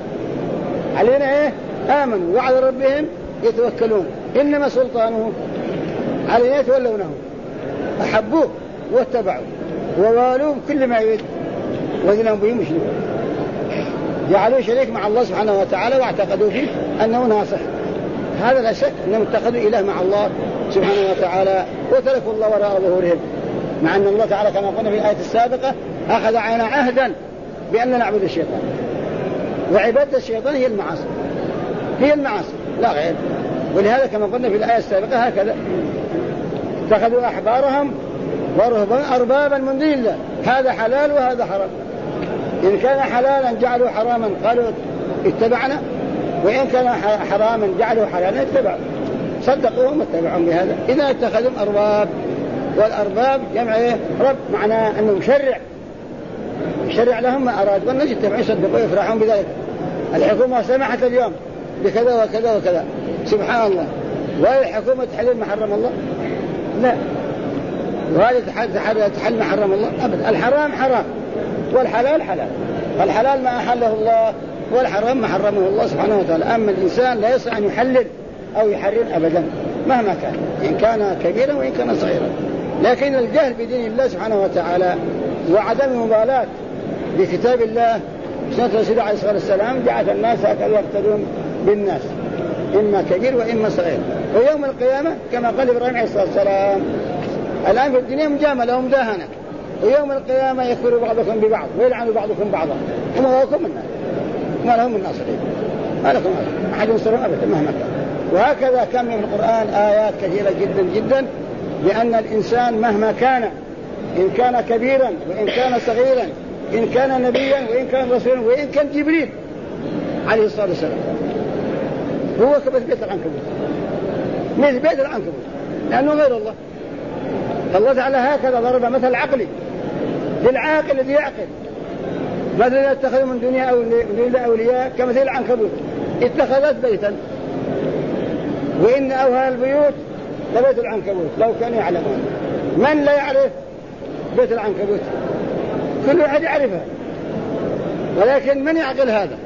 علينا آمنوا وعلى ربهم يتوكلون، إنما سلطانه علينا يتولونه، أحبوه واتبعوا ووالوه كل ما يريد وذلهم به مشركون، جعلوا شريك مع الله سبحانه وتعالى واعتقدوا فيه أنه ناصح. هذا لا شك أنهم اتخذوا إله مع الله سبحانه وتعالى وتركوا الله وراء ظهورهم، مع أن الله تعالى كما قلنا في الآية السابقة أخذ علينا عهدا بأن نعبد الشيطان، وعبادة الشيطان هي المعاصي، هي المعاصي لا غير. ولهذا كما قلنا في الآية السابقة هكذا اتخذوا أحبارهم ورهبان أربابا من دون الله، هذا حلال وهذا حرام. إن كان حلالا جعلوا حراما قالوا اتبعنا، وإن كان حراما جعلوا حلالا اتبعوا، صدقوهم واتبعهم بهذا. إذا اتخذوا أرباب، والأرباب جمع رب، معناه أنه يشرع لهم ما أراد، والناس يتبعون يصدقوا يفرحون بذلك. الحكومة سمحت اليوم بكذا وكذا وكذا، سبحان الله، وهي الحكومة تحلل ما حرم الله؟ لا، وهذه تحل ما حرم الله أبدا. الحرام حرام والحلال حلال، الحلال ما أحله الله والحرام ما حرمه الله سبحانه وتعالى. أما الإنسان لا يستطيع أن يحلل أو يحرم أبدا مهما كان، إن كان كبيرا وإن كان صغيرا. لكن الجهل بدين الله سبحانه وتعالى وعدم المبالاة بكتاب الله سنة رسول عليه الصلاة والسلام جعل الناس هكذا يقتدون بالناس، إما كبير وإما صغير. ويوم القيامة كما قال إبراهيم عليه الصلاة والسلام الآن في الدنيا مجاملة ومداهنة، ويوم القيامة يكفر بعضكم ببعض ويلعن بعضكم بعضا، وما لكم الناس ما لهم الناصرين، ما لكم أحد ينصرهم أبدا مهما كان. وهكذا كان من القرآن آيات كثيرة جدا جدا بأن الإنسان مهما كان، إن كان كبيرا وإن كان صغيرا، إن كان نبيا وإن كان رسولا وإن كان جبريل عليه الصلاة والسلام، هو كبس بيت العنكبوت، مثل بيت العنكبوت، لأنه غير الله. الله تعالى هكذا ضرب مثل عقلي للعاقل الذي يعقل، مثلا اتخذوا من دنيا أولياء كمثل العنكبوت اتخذت بيتا، وإن أوهى البيوت لبيت العنكبوت لو كانوا يعلمون. من لا يعرف بيت العنكبوت؟ كل واحد يعرفها، ولكن من يعقل هذا؟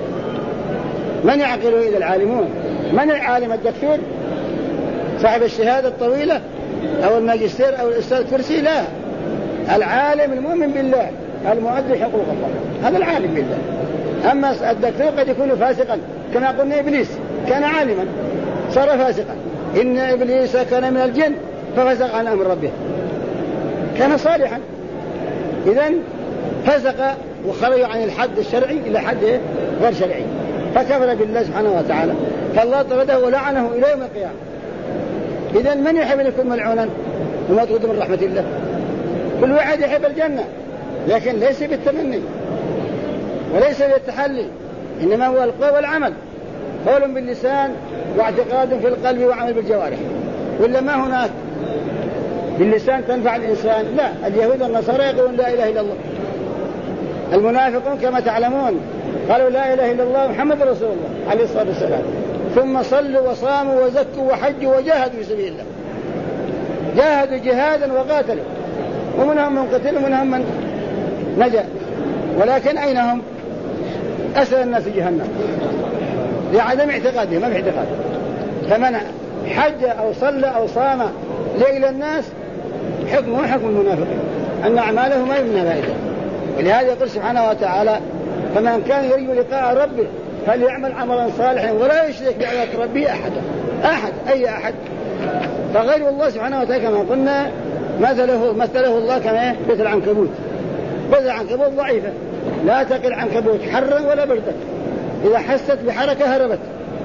من يعقله إذا العالمون؟ من العالم؟ الدكتور صاحب الشهادة الطويلة أو الماجستير أو الأستاذ كرسي، لا، العالم المؤمن بالله المؤدي حقوق الله، هذا العالم بالله. أما الدكتور قد يكون فاسقا، كما قلنا إبليس كان عالما صار فاسقا، إن إبليس كان من الجن ففسق عن أمر ربه، كان صالحا، إذن فسق وخرج عن الحد الشرعي إلى حد غير شرعي، فكفر بالله سبحانه وتعالى، فالله طرده ولعنه إلى يوم القيامة. إذن من يحب أن يكون ملعونا ومطرود من رحمة الله؟ كل واحد يحب الجنة، لكن ليس بالتمني وليس بالتحلي، إنما هو القول والعمل، قول باللسان واعتقاد في القلب وعمل بالجوارح. ولا ما هناك باللسان تنفع الإنسان؟ لا، اليهود والنصارى يقولون لا إله إلا الله، المنافقون كما تعلمون قالوا لا إله إلا الله محمد رسول الله عليه الصلاة والسلام، ثم صلوا وصاموا وزكوا وحجوا وجاهدوا في سبيل الله، جاهدوا جهادا وقاتلوا، ومنهم من قتل ومنهم من نجا، ولكن أين هم؟ أسر الناس في جهنم لعدم اعتقادهم، ما في اعتقاد. فمن حج أو صلى أو صام لإلى الناس حكمه حكم المنافقين، أن أعماله ما يبنى فائدة. ولهذا يقول سبحانه وتعالى: فمن كان يريد لقاء ربه فليعمل عملا صالحا ولا يشرك بعبادة ربه أحدا. أحد أي أحد؟ فغير الله سبحانه وتعالى كما قلنا مثله الله كما بيت العنكبوت. بيت العنكبوت ضعيفة لا تقل عنكبوت حرا ولا بردا، إذا حست بحركة هربت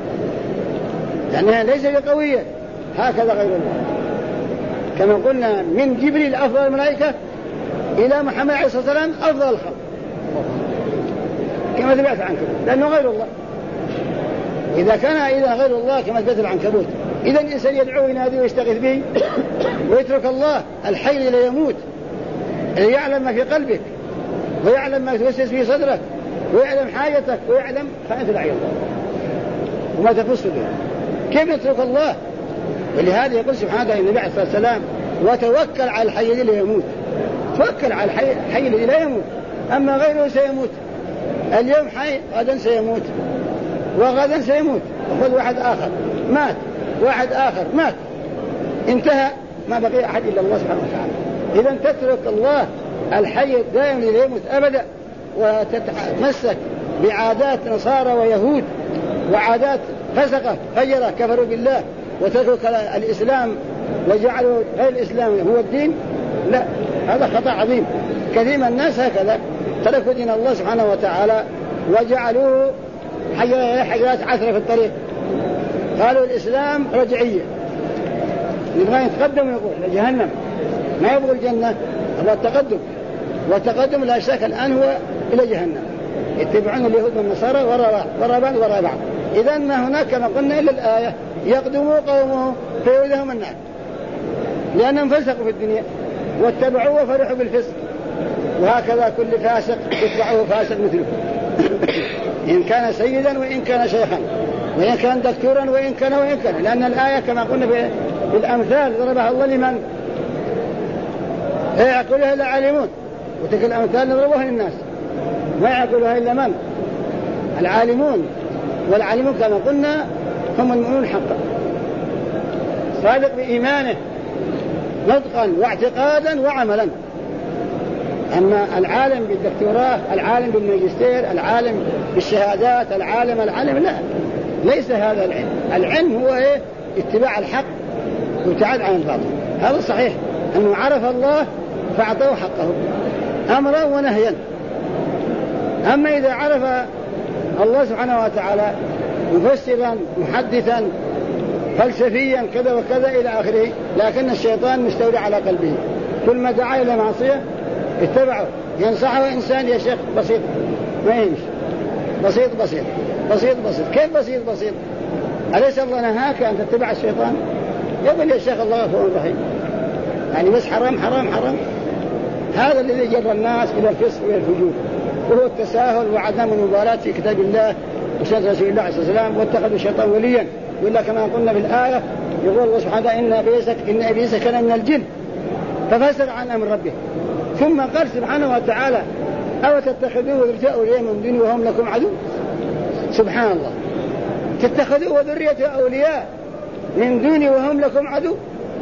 لأنها ليس بقوية. هكذا غير الله، كما قلنا من جبريل أفضل الملائكة إلى محمد عليه الصلاة والسلام أفضل الخلق، كما ثبت العنكبوت، لأنه غير الله. إذا كان غير الله كما ثبت العنكبوت، إذا الإنسان يدعو ينادي ويستغيث به ويترك الله الحي لا يموت، يعلم ما في قلبك ويعلم ما توسوس في صدرك ويعلم حاجتك ويعلم خائنة الأعين وما تفس به. كيف يترك الله؟ ولهذا يقول سبحانه وتعالى النبي عليه الصلاة والسلام: وتوكل على الحي الذي لا يموت. توكل على الحي الذي لا يموت، أما غيره سيموت. اليوم حي غدا سيموت، وغدا سيموت، وخذ واحد آخر مات، واحد آخر مات، انتهى، ما بقي أحد إلا الله سبحانه وتعالى. إذن تترك الله الحي الدائم الذي لا يموت أبدا، وتتمسك بعادات نصارى ويهود وعادات فسقة فجرة كفروا بالله وتركوا الإسلام وجعلوا غير الإسلام هو الدين. لا، هذا خطأ عظيم. كثير من الناس هكذا تركوا دين الله سبحانه وتعالى وجعلوه حجرات عثرة في الطريق. قالوا الإسلام رجعية، يبغى يتقدم ويقول لجهنم، ما يبغوا الجنة، هو التقدم، والتقدم لا شك الآن هو إلى جهنم. يتبعون اليهود والنصارى وراء بعض. إذن ما هناك كما قلنا إلا الآية: يقدموا قومه فيؤذهم النار، لأنهم فسقوا في الدنيا واتبعوه وفرحوا بالفسق. وهكذا كل فاسق يتبعه فاسق مثله إن كان سيدا وإن كان شيخا وإن كان دكتورا وإن كان لأن الآية كما قلنا في الأمثال ضربها الله لمن لا يعقلها إلا عالمون، وتلك الأمثال نضربها للناس ما يعقلها إلا من؟ العالمون. والعالمون كما قلنا هم المؤمنون حقا، صادق بإيمانه نطقا واعتقادا وعملا. أما العالم بالدكتوراه، العالم بالماجستير، العالم بالشهادات، العالم لا، ليس هذا العلم. العلم هو اتباع الحق وابتعاد عن الباطل. هذا صحيح أنه عرف الله فأعطاه حقه أمرا ونهيا. أما إذا عرف الله سبحانه وتعالى مفسرا محدثا فلسفيا كذا وكذا إلى آخره، لكن الشيطان مستولي على قلبه، كل ما دعا إلى معصية اتبعه. ينصحه إنسان: يا شيخ بسيط ما يمشي، بسيط. كيف بسيط؟ أليس الله نهاك أن تتبع الشيطان؟ يقول: يا شيخ الله غفور رحيم، يعني بس حرام. هذا الذي جر الناس إلى الفسق وإلى الفجور، وهو التساهل وعدم المبالاة في كتاب الله وسنة رسول الله عليه الصلاة والسلام، واتخذوا الشيطان وليا. وإلا كما قلنا في الآية يقول الله سبحانه: إن إبليس كان من الجن ففسق عن أمر ربه. ثم قال سبحانه وتعالى: أو تتخذوه وذريته أولياء من دوني وهم لكم عدو. سبحان الله، تتخذوه وذريته أولياء من دوني وهم لكم عدو.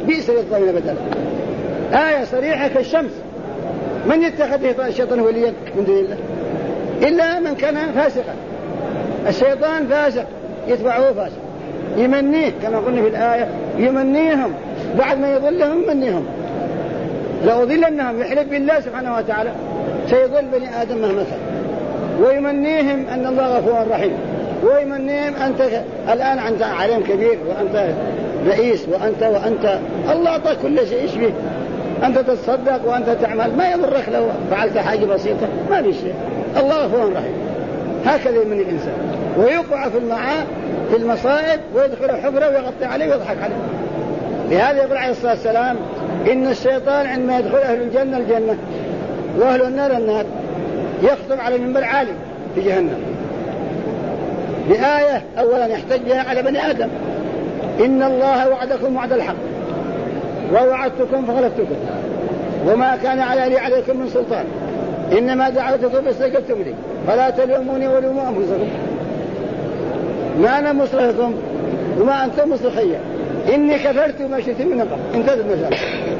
بئس للظالمين بدلا. آية صريحة كالشمس. من يتخذ الشيطان وليا من دون الله إلا من كان فاسقا. الشيطان فاسق يتبعه فاسق، يمنيه كما قلنا في الآية، يمنيهم بعد ما يضلهم يمنيهم. لو ضلنهم يحلف بالله سبحانه وتعالى سيضل بني آدم مهما كان، ويمنيهم أن الله غفور رحيم، ويمنيهم أنت الآن أنت عليم كبير وأنت رئيس وأنت الله أعطاك كل شيء يشبه، أنت تتصدق وأنت تعمل، ما يضرك لو فعلت حاجة بسيطة، ما في شيء، الله غفور رحيم. هكذا يمني الإنسان ويقع في المصائب ويدخل حفرة ويغطي عليه ويضحك عليه. لهذا يقول عليه الصلاة والسلام إن الشيطان عندما يدخل أهل الجنة الجنة وأهل النار النار يخطب على منبر عالي في جهنم بآية أولا يحتج بها على بني آدم: إن الله وعدكم وعد الحق ووعدتكم فغلبتكم وما كان علي عليكم من سلطان إنما دعوتكم فاستجبتم لي فلا تلوموني ولوموا أنفسكم ما أنا مصلحكم وما أنتم مصلحية إني كفرت وما شئت من قبل. انتهت المسألة.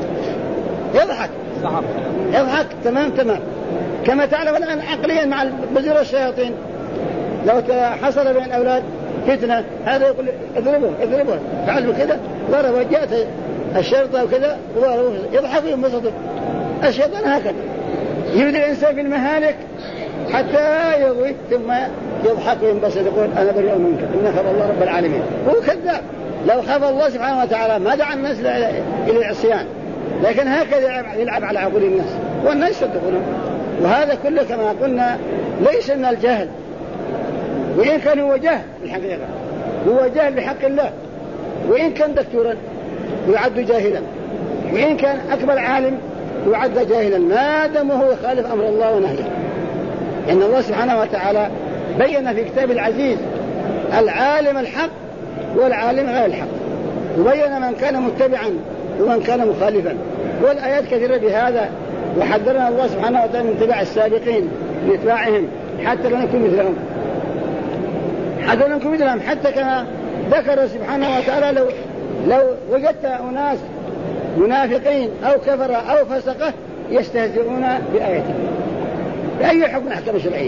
يضحك تمام. كما تعلم الآن عقليا مع بزر الشياطين لو حصل بين الأولاد فتنة هذا يقول اضربوه فعلوا كده ضربوا جاءت الشرطة وكذا يضحكوا ينبسطوا. الشيطان هكذا يبدأ الإنسان في المهالك حتى يغوي ثم يضحك وينبسط يقول أنا بريء منك إن خاف الله رب العالمين. هو كذاب. لو خاف الله سبحانه وتعالى ما دعا الناس إلى العصيان، لكن هكذا يلعب على عقول الناس والناس يصدقونه. وهذا كله كما قلنا ليس من الجهل، وإن كان هو جهل الحقيقة، هو جهل بحق الله. وإن كان دكتورا يعد جاهلا، وإن كان أكبر عالم يعد جاهلا ما دامه يخالف أمر الله ونهيه. إن الله سبحانه وتعالى بين في كتاب العزيز العالم الحق والعالم غير الحق، وبين من كان متبعا ومن كان مخالفا، والآيات كثيرة بهذا. وحذرنا الله سبحانه وتعالى من اتباع السابقين من اتباعهم حتى لا نكون مثلهم، حتى كما ذكر سبحانه وتعالى لو وجدت أناس منافقين أو كفر أو فسقة يستهزئون بآياته بأي حكم أحكام شرعية،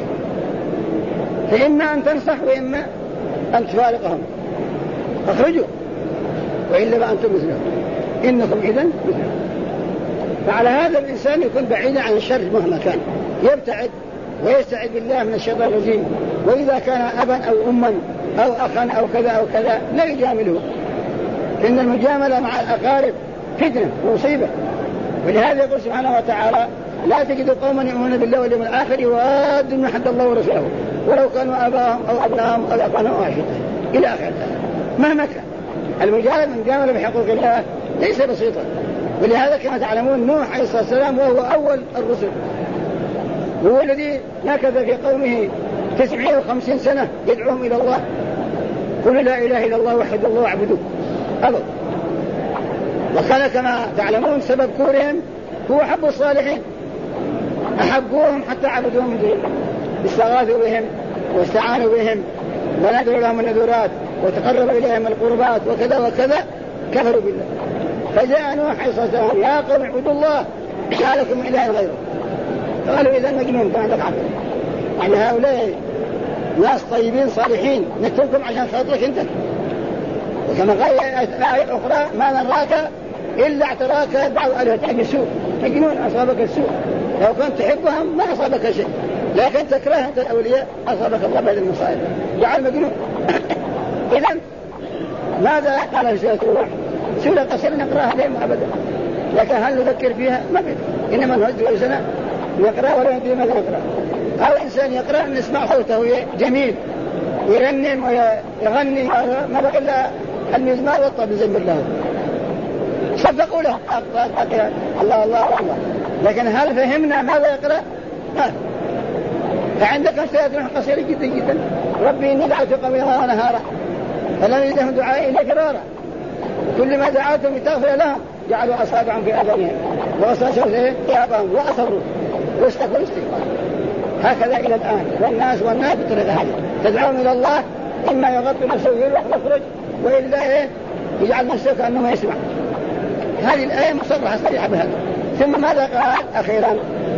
فإما أن تنصح وإما أن تفارقهم، اخرجوا وإلا فأنتم مثلهم إنكم إذن مثلهم. فعلى هذا الإنسان يكون بعيدا عن الشر مهما كان، يبتعد ويستعيذ بالله من الشيطان الرجيم. وإذا كان أبا أو أما أو أخا أو كذا أو كذا لا يجامله، إن المجاملة مع الأقارب فتنة ومصيبة. ولهذا يقول سبحانه وتعالى لا تجد قوما يؤمنون بالله واليوم الآخر يوادون من حد الله ورسوله ولو كانوا آباءهم أو أبناءهم أو أقرانهم أو عشيرتهم إلى آخر مهما كان. المجاملة بحقوق الله ليس بسيطا. ولهذا كما تعلمون نوح عليه الصلاة والسلام وهو أول الرسل، هو الذي نكث في قومه 950 سنة يدعوهم إلى الله، قل لا إله إلا الله وحد الله واعبدوه أبدا. وكان كما تعلمون سبب كورهم هو حب الصالحين، أحبوهم حتى عبدوهم من دون الله، استغاثوا بهم واستعانوا بهم ونذروا لهم النذورات وتقرب إليهم القربات وكذا وكذا، كفروا بالله. فجاء نوح عليه الصلاة والسلام يا قوم اعبدوا الله ما لكم من إله غيره. قالوا إذا مجنون كان تقعد. يعني هؤلاء ناس طيبين صالحين نتركهم عشان خاطرك انت. وكما قال آية أخرى ما نراك إلا اعتراك دعوا ألهتك بالسوء، مجنون أصابك السوء. لو كنت تحبهم ما أصابك شيء، لكن تكره أنت الأولياء أصابك الله بهذه المصائب، جعل مجنون. إذن ماذا قال في سورة قصيرة نقرأها لهم أبدا، لكن هل نذكر فيها؟ ما بد. إنما نهز سنة نقرأ ولا ندري ماذا نقرأ. أو إنسان يقرأ نسمع صوته جميل ويرنم ويغني، ما بقى إلا المزمار والطبل زي بالله، صدقوا له الله الله الله. لكن هل فهمنا ماذا يقرأ؟ فعندك سيئة قصيرة جدا جدا. ربي إني دعوت قومي ونهارا فلم يزدهم دعائي إلا فرارا، كل ما دعوتهم لتغفر لهم جعلوا أصابعهم في آذانهم وأصابعهم في آبائهم وأصروا واستغفروا استغفار. هكذا إلى الآن والناس بطريقة هذه تدعون إلى الله، إما يغطي نفسه ويروح ويخرج، وإلا يجعل نفسه كأنه ما يسمع. هذه الآية مصرحة صريحة بهذا. ثم ماذا قال أخيرا؟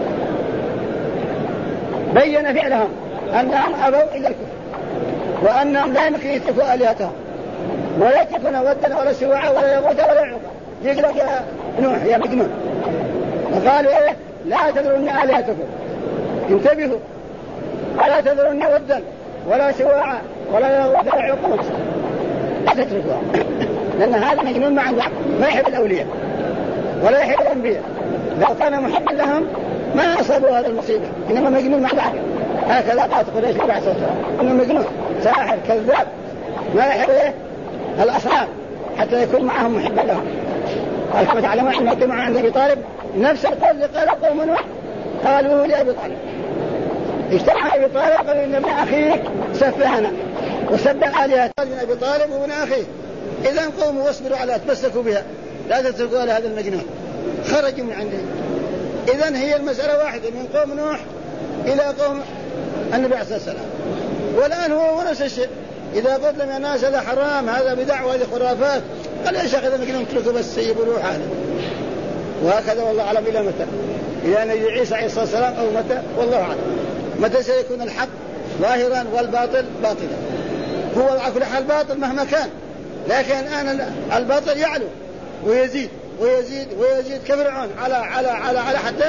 بين فعلهم أنهم أبوا إلى الكفر وأنهم لا يمكن يتركوا آلهتهم ولا يتركون ودا ولا سواعا ولا يغوث ولا يعوق. يقول يا نوح يا مجنون، وقالوا إيه لا تذرون آلهتكم، انتبهوا، ولا تذرون ودا ولا سواعا ولا يغوث ولا يعوق لا تتركوها، لأن هذا مجنون ما يحب الأولياء ولا يحب الأنبياء. لو كان محبا لهم ما أصابوا هذا المصيبة، إنما مجنون مع بعض. هكذا قالت قريش عليه الصلاة والسلام إنه مجنون ساحر كذاب ما يحب الأصحاب حتى يكون معهم محبا لهم. قال كما تعلمون أن اجتمعوا عند أبي طالب نفس القول اللي قال قوم نوح قالوا لأبي طالب. اجتمع أبي طالب قالوا إن ابن أخيك سفهنا وسب الآلهة من أبي طالب وابن أخيه. إذن قوموا واصبروا على تمسكوا بها لا تتركوا على هذا المجنون. خرجوا من عنده. إذن هي المسألة واحدة من قوم نوح إلى قوم النبي عليه الصلاة والسلام. والآن هو نفس الشيء. إذا قلت لهم يا ناس هذا حرام هذا بدع وهذه خرافات قال يا شيخ هذا مجنون اتركوا بس سيبوا روح هذا. وهكذا والله أعلم إلى متى؟ إلى أن يجي عيسى عليه الصلاة والسلام أو متى؟ والله أعلم. متى سيكون الحق ظاهرا والباطل باطلا؟ هو على كل حال باطل مهما كان، لكن الآن الباطل يعلو ويزيد ويزيد ويزيد كفرعون على حتى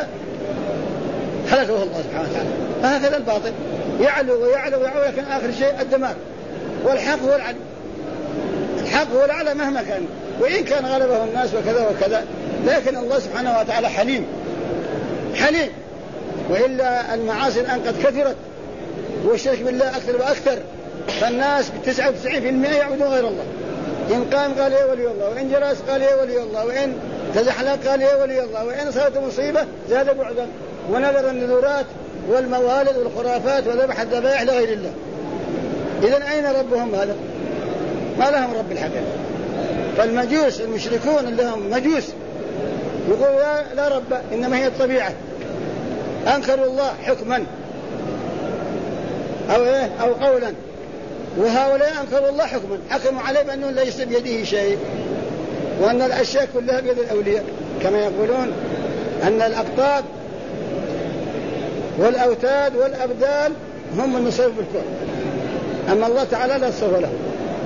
هلكه الله سبحانه وتعالى. فهكذا الباطل يعلو ويعلو ويعلو، لكن آخر شيء الدمار. والحق هو العلي، الحق هو الأعلى مهما كان، وإن كان غلبه الناس وكذا وكذا، لكن الله سبحانه وتعالى حليم حليم. وإلا المعاصي الآن قد كثرت والشرك بالله أكثر وأكثر، فالناس 99% يعبدون غير الله. إن قام قال إيه ولي الله، وإن جلس قال إيه ولي الله، وإن تزحلق قال إيه ولي الله، وإن صارت مصيبة زاد بعدا ونذر النذورات والموالد والخرافات وذبح الذبائح لغير الله. إذن أين ربهم هذا؟ ما لهم رب الحقيقة. فالمجوس المشركون اللي هم مجوس يقول لا رب إنما هي الطبيعة، أنكروا الله حكما أو قولا، وهؤلاء أنكروا الله حكما حكموا عليه بأنه ليس بيده شيء وأن الأشياء كلها بيد الأولياء، كما يقولون أن الأقطاب والأوتاد والأبدال هم النصيب بالكون، أما الله تعالى لا تصرف له.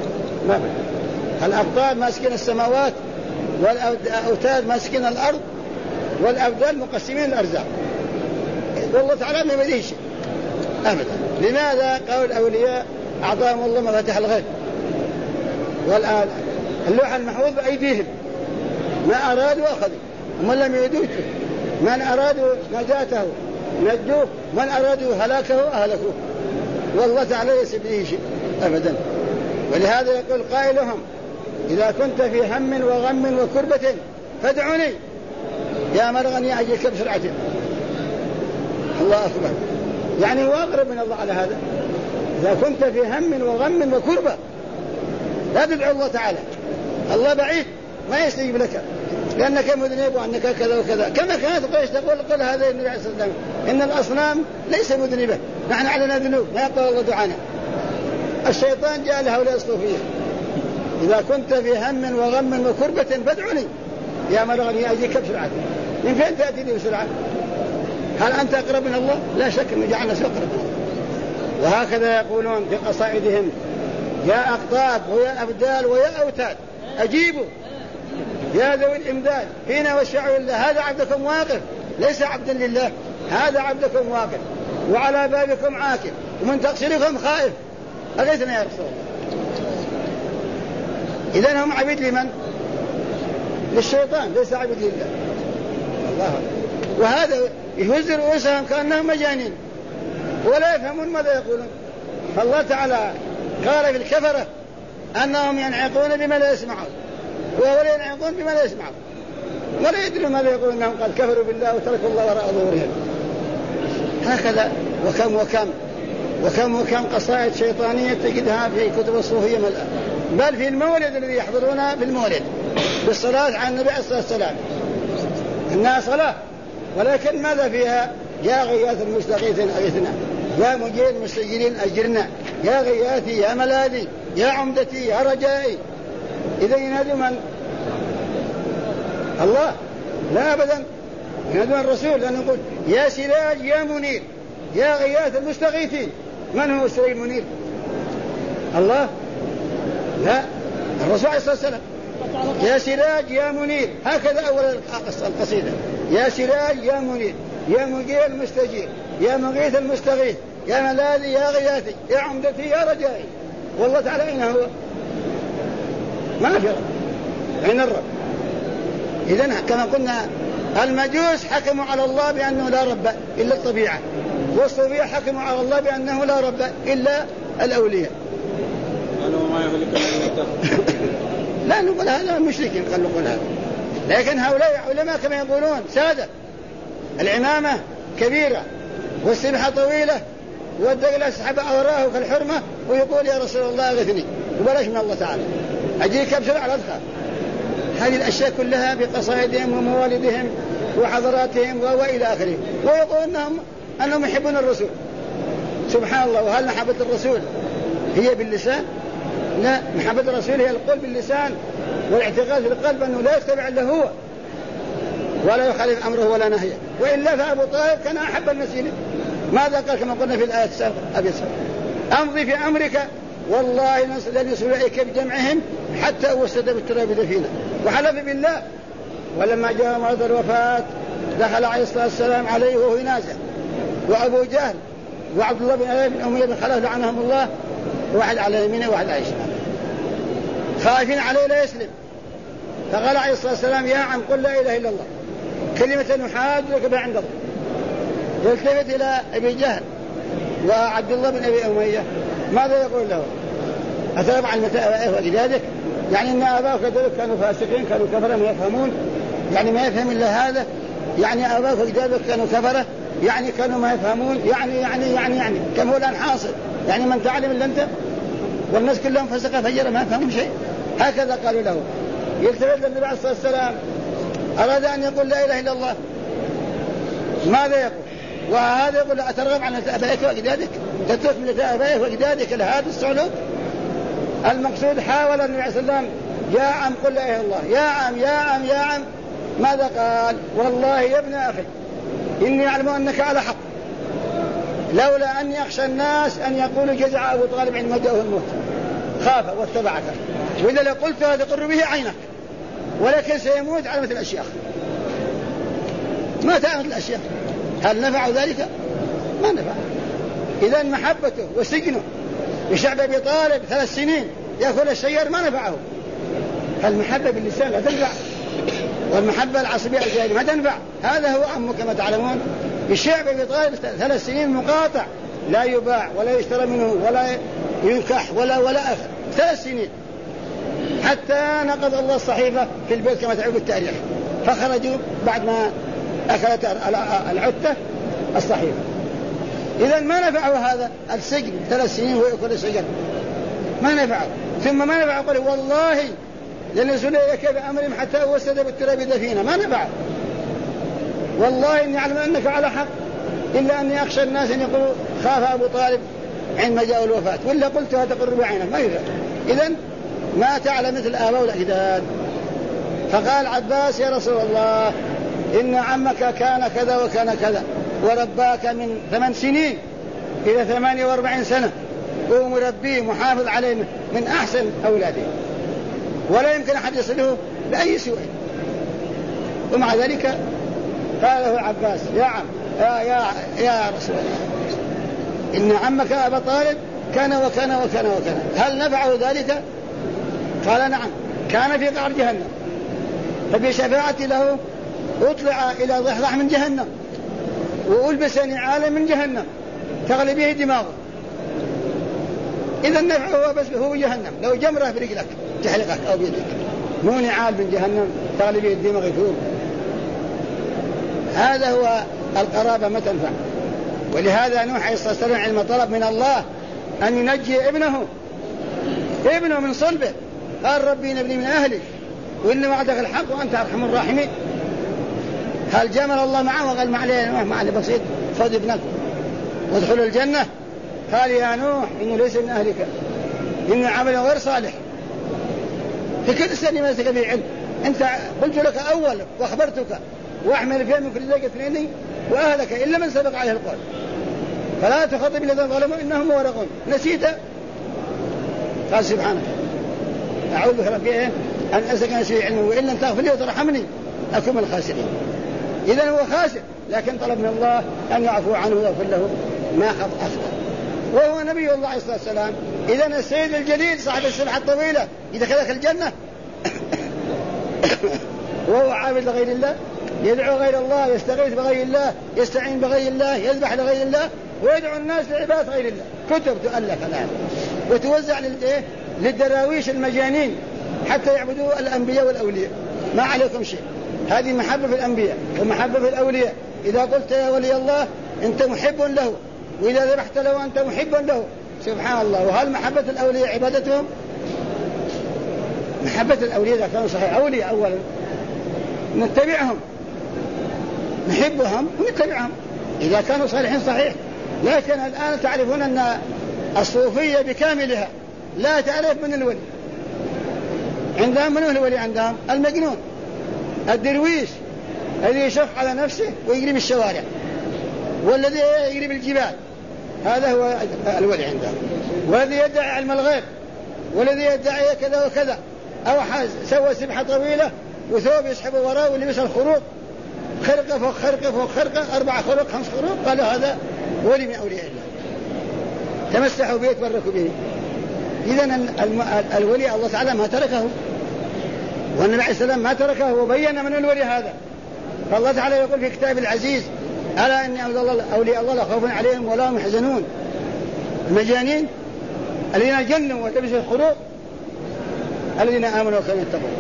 الأقطاب ماسكين السماوات والأوتاد ماسكين الأرض والأبدال مقسمين الأرزاق، والله تعالى ما بيده شيء أبدا. لماذا؟ قول الأولياء أعطاهم الله مفاتيح الغيب، والآن اللوح المحفوظ بأيديهم، ما أرادوا أخذوا ومن لم يريدوا من أرادوا نجاته نجوه، من أرادوا هلاكه أهلكوه، والله تعالى ليس بده شيء أبدا. ولهذا يقول قائلهم إذا كنت في هم وغم وكربة فادعني يا مرغني أجيك بسرعة. الله أكبر، يعني هو أقرب من الله على هذا. إذا كنت في هم وغم وكربة لا تدعو الله تعالى، الله بعيد ما يستجيب لك لأنك مذنب وأنك كذا وكذا. كما كانت قريش تقول قل هذا النبي عليه الصلاة والسلام إن الأصنام ليس مذنبة، نحن علينا ذنوب ما يقبل الله دعانا. الشيطان جاء لهؤلاء الصوفية إذا كنت في هم وغم وكربة فادعني يا مرغني أجيك بسرعة. من فين تأتيني بسرعة؟ هل أنت أقرب من الله؟ لا شك أنه جعلنا أقرب من الله. وهكذا يقولون في قصائدهم يا أقطاب ويا أبدال ويا أوتاد أجيبوا يا ذوي الإمداد فينا والشعب لله. هذا عبدكم واقف ليس عبدا لله، هذا عبدكم واقف وعلى بابكم عاكف ومن تقصيركم خائف، أغيثنا يا رسول الله. إذن هم عبيد لمن؟ للشيطان، ليس عبيد لله. الله. وهذا يهز رؤوسهم كأنهم مجانين ولا يفهمون ماذا يقولون. فالله تعالى قال في الكفرة أنهم ينعقون بما لا يسمعون ولا ينعقون بما لا يسمعون ولا يدرون ماذا يقولون، أنهم قد كفروا بالله وتركوا الله وراء ظهورهم. هكذا وكم قصائد شيطانية تجدها في كتب الصوفية ملأ، بل في المولد الذي يحضرونها بالمولد بالصلاة على النبي عليه الصلاة والسلام إنها صلاة، ولكن ماذا فيها؟ يا غياث المستغيثين أغثنا، يا مجير المستجيرين أجرنا، يا غياثي يا ملاذي يا عمدتي يا رجائي. إذا ينادي من؟ الله لا أبدا، ينادون الرسول لأنه يقول يا سراج يا منير يا غياث المستغيثين. من هو السراج المنير؟ الله؟ لا، الرسول عليه الصلاة والسلام. يا سراج يا منير، هكذا أول القصيدة، يا سراج يا منير يا مجير المستجير يا مغيث المستغيث يا ملاذي يا غياثي يا عمدتي يا رجائي. والله تعالى أين هو؟ ما في رب، أين الرب؟ إذن كما قلنا المجوس حكموا على الله بأنه لا رب إلا الطبيعة، والصوفية حكموا على الله بأنه لا رب إلا الأولياء. لا نقول هذا المشركين قالوا نقول هذا، لكن هؤلاء علماء كما يقولون سادة، العمامة كبيرة والسبحة طويلة والدجل أسحب أوراه كالحرمة ويقول يا رسول الله أغثني وبلاش من الله تعالى أجيك بسرعة على الأدخال. هذه الأشياء كلها بقصائدهم وموالدهم وحضراتهم وإلى آخره، ويقول أنهم يحبون الرسول. سبحان الله. وهل محبة الرسول هي باللسان؟ لا، محبة الرسول هي القول باللسان والاعتقاد في القلب أنه لا يتبع إلا هو ولا يخالف أمره ولا نهيه، وإلا فأبو طالب كان أحب الناس إليه. ماذا قال كما قلنا في الآية السابقة؟ أبي سعد أمضي في أمرك والله لن يصل إليك بجمعهم حتى وسد بالتراب دفينا. وحلف بالله. ولما جاء مرض الوفاة دخل عليه الصلاة والسلام عليه وهو ينازع، وأبو جهل وعبد الله بن أمية بن خلف لعنهم الله، واحد على يمينه وواحد على شماله، خائفين عليه لا يسلم. فقال عليه الصلاة والسلام يا عم قل لا إله إلا الله كلمة نحاج لك بها عند الله. يلتفت إلى أبي جهل وعبد الله بن أبي أمية ماذا يقول له؟ أتربع عن متى ولذلك يعني إن آباء كذلك كانوا فاسقين كانوا كفرة ما يفهمون، يعني ما يفهم إلا هذا، يعني آباء كذلك كانوا كفرة يعني كانوا ما يفهمون، يعني كم هو الآن حاصل، يعني من تعلم إلا أنت والناس كلهم فسقة فجرة ما يفهمون شيء. هكذا قالوا له. يلتفت للنبي عليه الصلاة والسلام أراد أن يقول لا إله إلا الله ماذا يقول؟ وهذا يقول أترغب عن أبائك وأجدادك تترك من أبائك وأجدادك لهذا الصعود. المقصود حاول النبي عليه الصلاة والسلام يا عم قل لا إله إلا الله يا عم ماذا قال؟ والله يا ابن أخي إني أعلم أنك على حق، لولا أن يخشى الناس أن يقولوا جزع أبو طالب عندما جاءه الموت خاف واتبعك، وإذا لقلت تقر به عينك، ولكن سيموت على مثل الأشياء. ما تعمل الأشياء، هل نفع ذلك؟ ما نفع. إذا محبته وسجنه بشعب أبي طالب 3 سنين يأكل الشجر ما نفعه. المحبة باللسان لا تنفع، والمحبة العصبية الجاهلية ما تنفع. هذا هو أمر كما تعلمون. الشعب أبي طالب 3 سنين مقاطع، لا يباع ولا يشترى منه ولا ينكح ولا أخذ 3 سنين، حتى نقض الله الصحيفة في البيت كما تعرف التاريخ، فخرجوا بعد ما أخذت العتة الصحيفة. إذا ما نفعه هذا السجن 3 سنين ويأكل الشجر، ما نفعه. ثم ما نفعه قال والله لن يصل إليك بأمرهم حتى وسد بالتراب دفينا، ما نفعه. والله إني أعلم أنك على حق إلا أني أخشى الناس أن يقولوا خاف أبو طالب عندما جاء الوفاة، ولا قلتها تقر بعينك ما يفعل. إذن ما تعلم مثل آباء الأجداد. فقال عباس يا رسول الله إن عمك كان كذا وكان كذا ورباك من 8 سنين إلى 48 سنة ومربيه محافظ عليه من أحسن أولاده، ولا يمكن أحد يصله بأي سوء. ومع ذلك قال له عباس يا عم يا رسول الله إن عمك أبا طالب كان وكان وكان وكان، هل نفعه ذلك؟ قال نعم، كان في قعر جهنم، فبشفاعتي له أطلع إلى ضحضح من جهنم وألبس نعالا من جهنم تغلي به دماغه. إذا نفعه بس هو جهنم، لو جمرة في رجلك تحرقك أو بيدك، مو نعال من جهنم تغلي به الدماغ يفوق. هذا هو القرابة ما تنفع. ولهذا نوح عليه الصلاة والسلام علم طلب من الله أن ينجي ابنه من صلبه، قال ربي نبني من أهلي وإن وعدك الحق وأنت أرحم الراحمين. هل جمل الله معه وقال ما عليه بسيط خذ ابنك وادخل الجنة؟ قال يا نوح إنه ليس من أهلك، إنه عمل غير صالح. في كل سنة ما يسك به علم أنت قلت لك أول وأخبرتك وأحمل فيها من كل ذلك اثنين وأهلك إلا من سبق عليه القول فلا تخاطب الذين ظلموا إنهم مورقون. نسيت؟ قال سبحانك أعوذ بك ربي أن أسألك شيء علمه وإن لم تغفر لي وترحمني أكون من الخاسرين. إذن هو خاسر لكن طلب من الله أن يعفو عنه ويغفر له ما أخطأ وهو نبي الله عليه الصلاة والسلام. إذن السيد الجليل صاحب السبحة الطويلة يدخلك الجنة وهو عابد لغير الله يدعو غير الله يستغيث بغير الله يستعين بغير الله يذبح لغير الله ويدعو الناس لعبادة غير الله. كتب تؤلف الآن وتوزع للدراويش المجانين حتى يعبدوا الأنبياء والأولياء. ما عليكم شيء. هذه محبة في الأنبياء ومحبة في الأولياء. إذا قلت يا ولي الله أنت محب له وإذا ذبحت له أنت محب له. سبحان الله. وهل محبة الأولياء عبادتهم؟ محبة الأولياء إذا كانوا صحيح أولياء أولا نتبعهم نحبهم ونتبعهم إذا كانوا صالحين صحيح. لكن الآن تعرفون أن الصوفية بكاملها لا تعرف من الولي. عندهم من الولي؟ عندهم المجنون الدرويش الذي يشق على نفسه ويجري بالشوارع والذي يجري بالجبال هذا هو الولي عندهم. والذي يدعي علم الغيب والذي يدعي كذا وكذا أو سوى سبحة طويلة وثوب يسحب وراه ولبس الخروق خرقة فوق خرقة فوق خرقة 4 خروق 5 خروق قالوا هذا ولي من أولياء الله تمسحوا به يتبركوا به. إذن الولي الله تعالى ما تركه والنبي عليه السلام ما تركه وبين من الولي هذا. فالله تعالى يقول في كتاب العزيز ألا إن أولياء الله لا خوف عليهم ولا هم يحزنون. المجانين الذين جنوا ولبسوا الخروق الذين آمنوا وكانوا يتقون.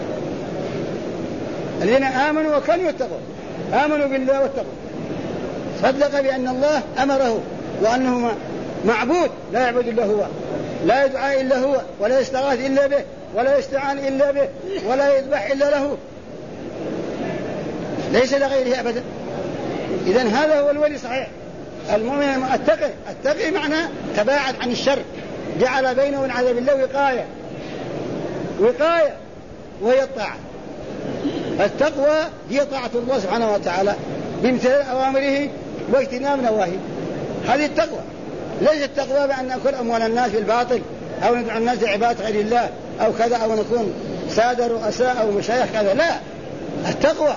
الذين آمنوا وكانوا يتقون آمنوا بالله واتقوا صدق بأن الله أمره وأنه معبود لا يعبد إلا هو لا يدعى إلا هو ولا يستغاث إلا به ولا يستعان إلا به ولا يذبح إلا له ليس لغيره أبدا. إذن هذا هو الولي صحيح. المؤمن التقي معناه تباعد عن الشر جعل بينه وبين عذاب الله وقاية وهي الطاعة. التقوى هي طاعة الله سبحانه وتعالى بامتثال أوامره واجتناب نواهيه. هذه التقوى. ليس التقوى بأن نأكل أموال الناس بالباطل أو ندعو الناس لعبادة غير الله أو كذا أو نكون سادة رؤساء أو مشايخ كذا. لا التقوى.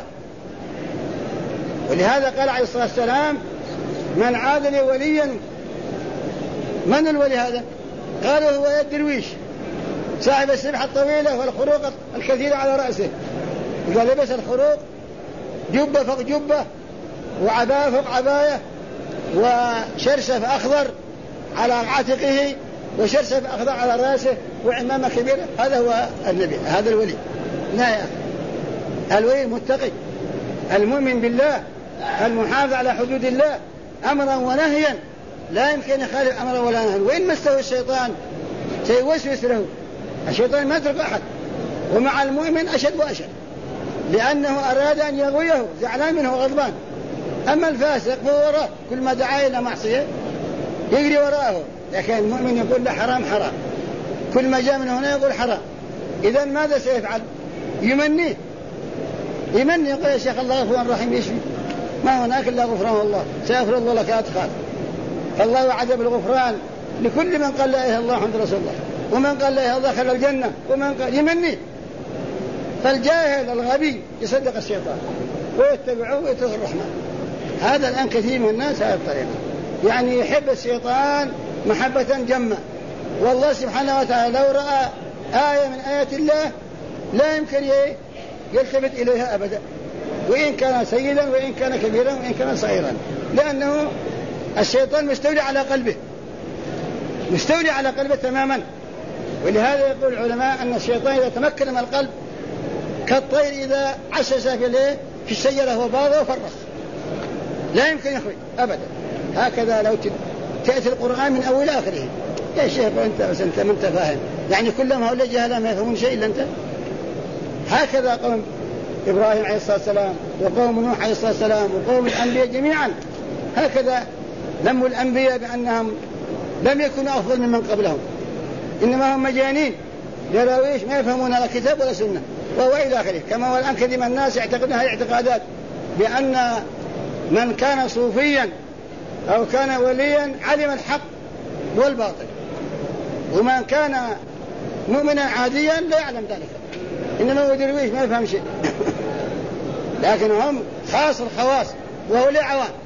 ولهذا قال عليه الصلاة والسلام من عاد لي وليا. من الولي هذا؟ قالوا هو الدرويش صاحب السبحة الطويلة والخروق الكثيرة على رأسه. إذا لبس الخروق جبة فوق جبة وعباية فوق عباية وشرشف أخضر على عاتقه وشرشف أخضر على رأسه وعمامة كبيرة هذا هو النبي هذا الولي. لا يا أخي الولي المتقي المؤمن بالله المحافظ على حدود الله أمرا ونهيا لا يمكن يخالف أمرا ولا نهيا. وإن مسه الشيطان سيوسوس له. الشيطان ما يترك أحد ومع المؤمن أشد وأشد لأنه أراد أن يغويه زعلان منه وغضبان. أما الفاسق فهو وراء كل ما دعا إلى معصية يجري وراءه. لكن المؤمن يقول له حرام حرام كل ما جاء من هنا يقول حرام. إذن ماذا سيفعل؟ يمني يقول يا شيخ الله غفور رحيم يشفي ما هناك إلا غفران الله سيغفر الله لك أتخاذ. فالله وعد بالغفران لكل من قال لا إله إلا الله محمد رسول الله ومن قال لا إله إلا الله دخل الجنة ومن قال يمني. فالجاهل الغبي يصدق الشيطان ويتبعه ويترك الرحمن. هذا الآن كثير من الناس هذه الطريقة يعني يحب الشيطان محبة جمة. والله سبحانه وتعالى لو رأى آية من آيات الله لا يمكن يلتفت إليها أبدا وإن كان سيدا وإن كان كبيرا وإن كان صغيرا لأنه الشيطان مستولي على قلبه تماما. ولهذا يقول العلماء أن الشيطان إذا تمكن من القلب كالطير إذا عشش في الشجرة وباض وفرخ لا يمكن يخرج أبدا. هكذا لو تأتي القرآن من أول آخره يا شيخ أنت من تفاهم يعني كلهم هؤلاء جهلا ما يفهمون شيء إلا أنت. هكذا قوم إبراهيم عليه الصلاة والسلام وقوم نوح عليه الصلاة والسلام وقوم الأنبياء جميعا هكذا لموا الأنبياء بأنهم لم يكونوا أفضل ممن قبلهم إنما هم مجانين دراويش ما يفهمون لا كتاب ولا سنة وهو إلى آخره. كما هو الآن كثير من الناس يعتقدون هذه الاعتقادات بأن من كان صوفيا أو كان وليا علم الحق والباطل، ومن كان مؤمنا عاديا لا يعلم ذلك، إنما هو درويش ما يفهم شيء. لكن هم خاص الخواص وهو لعوام.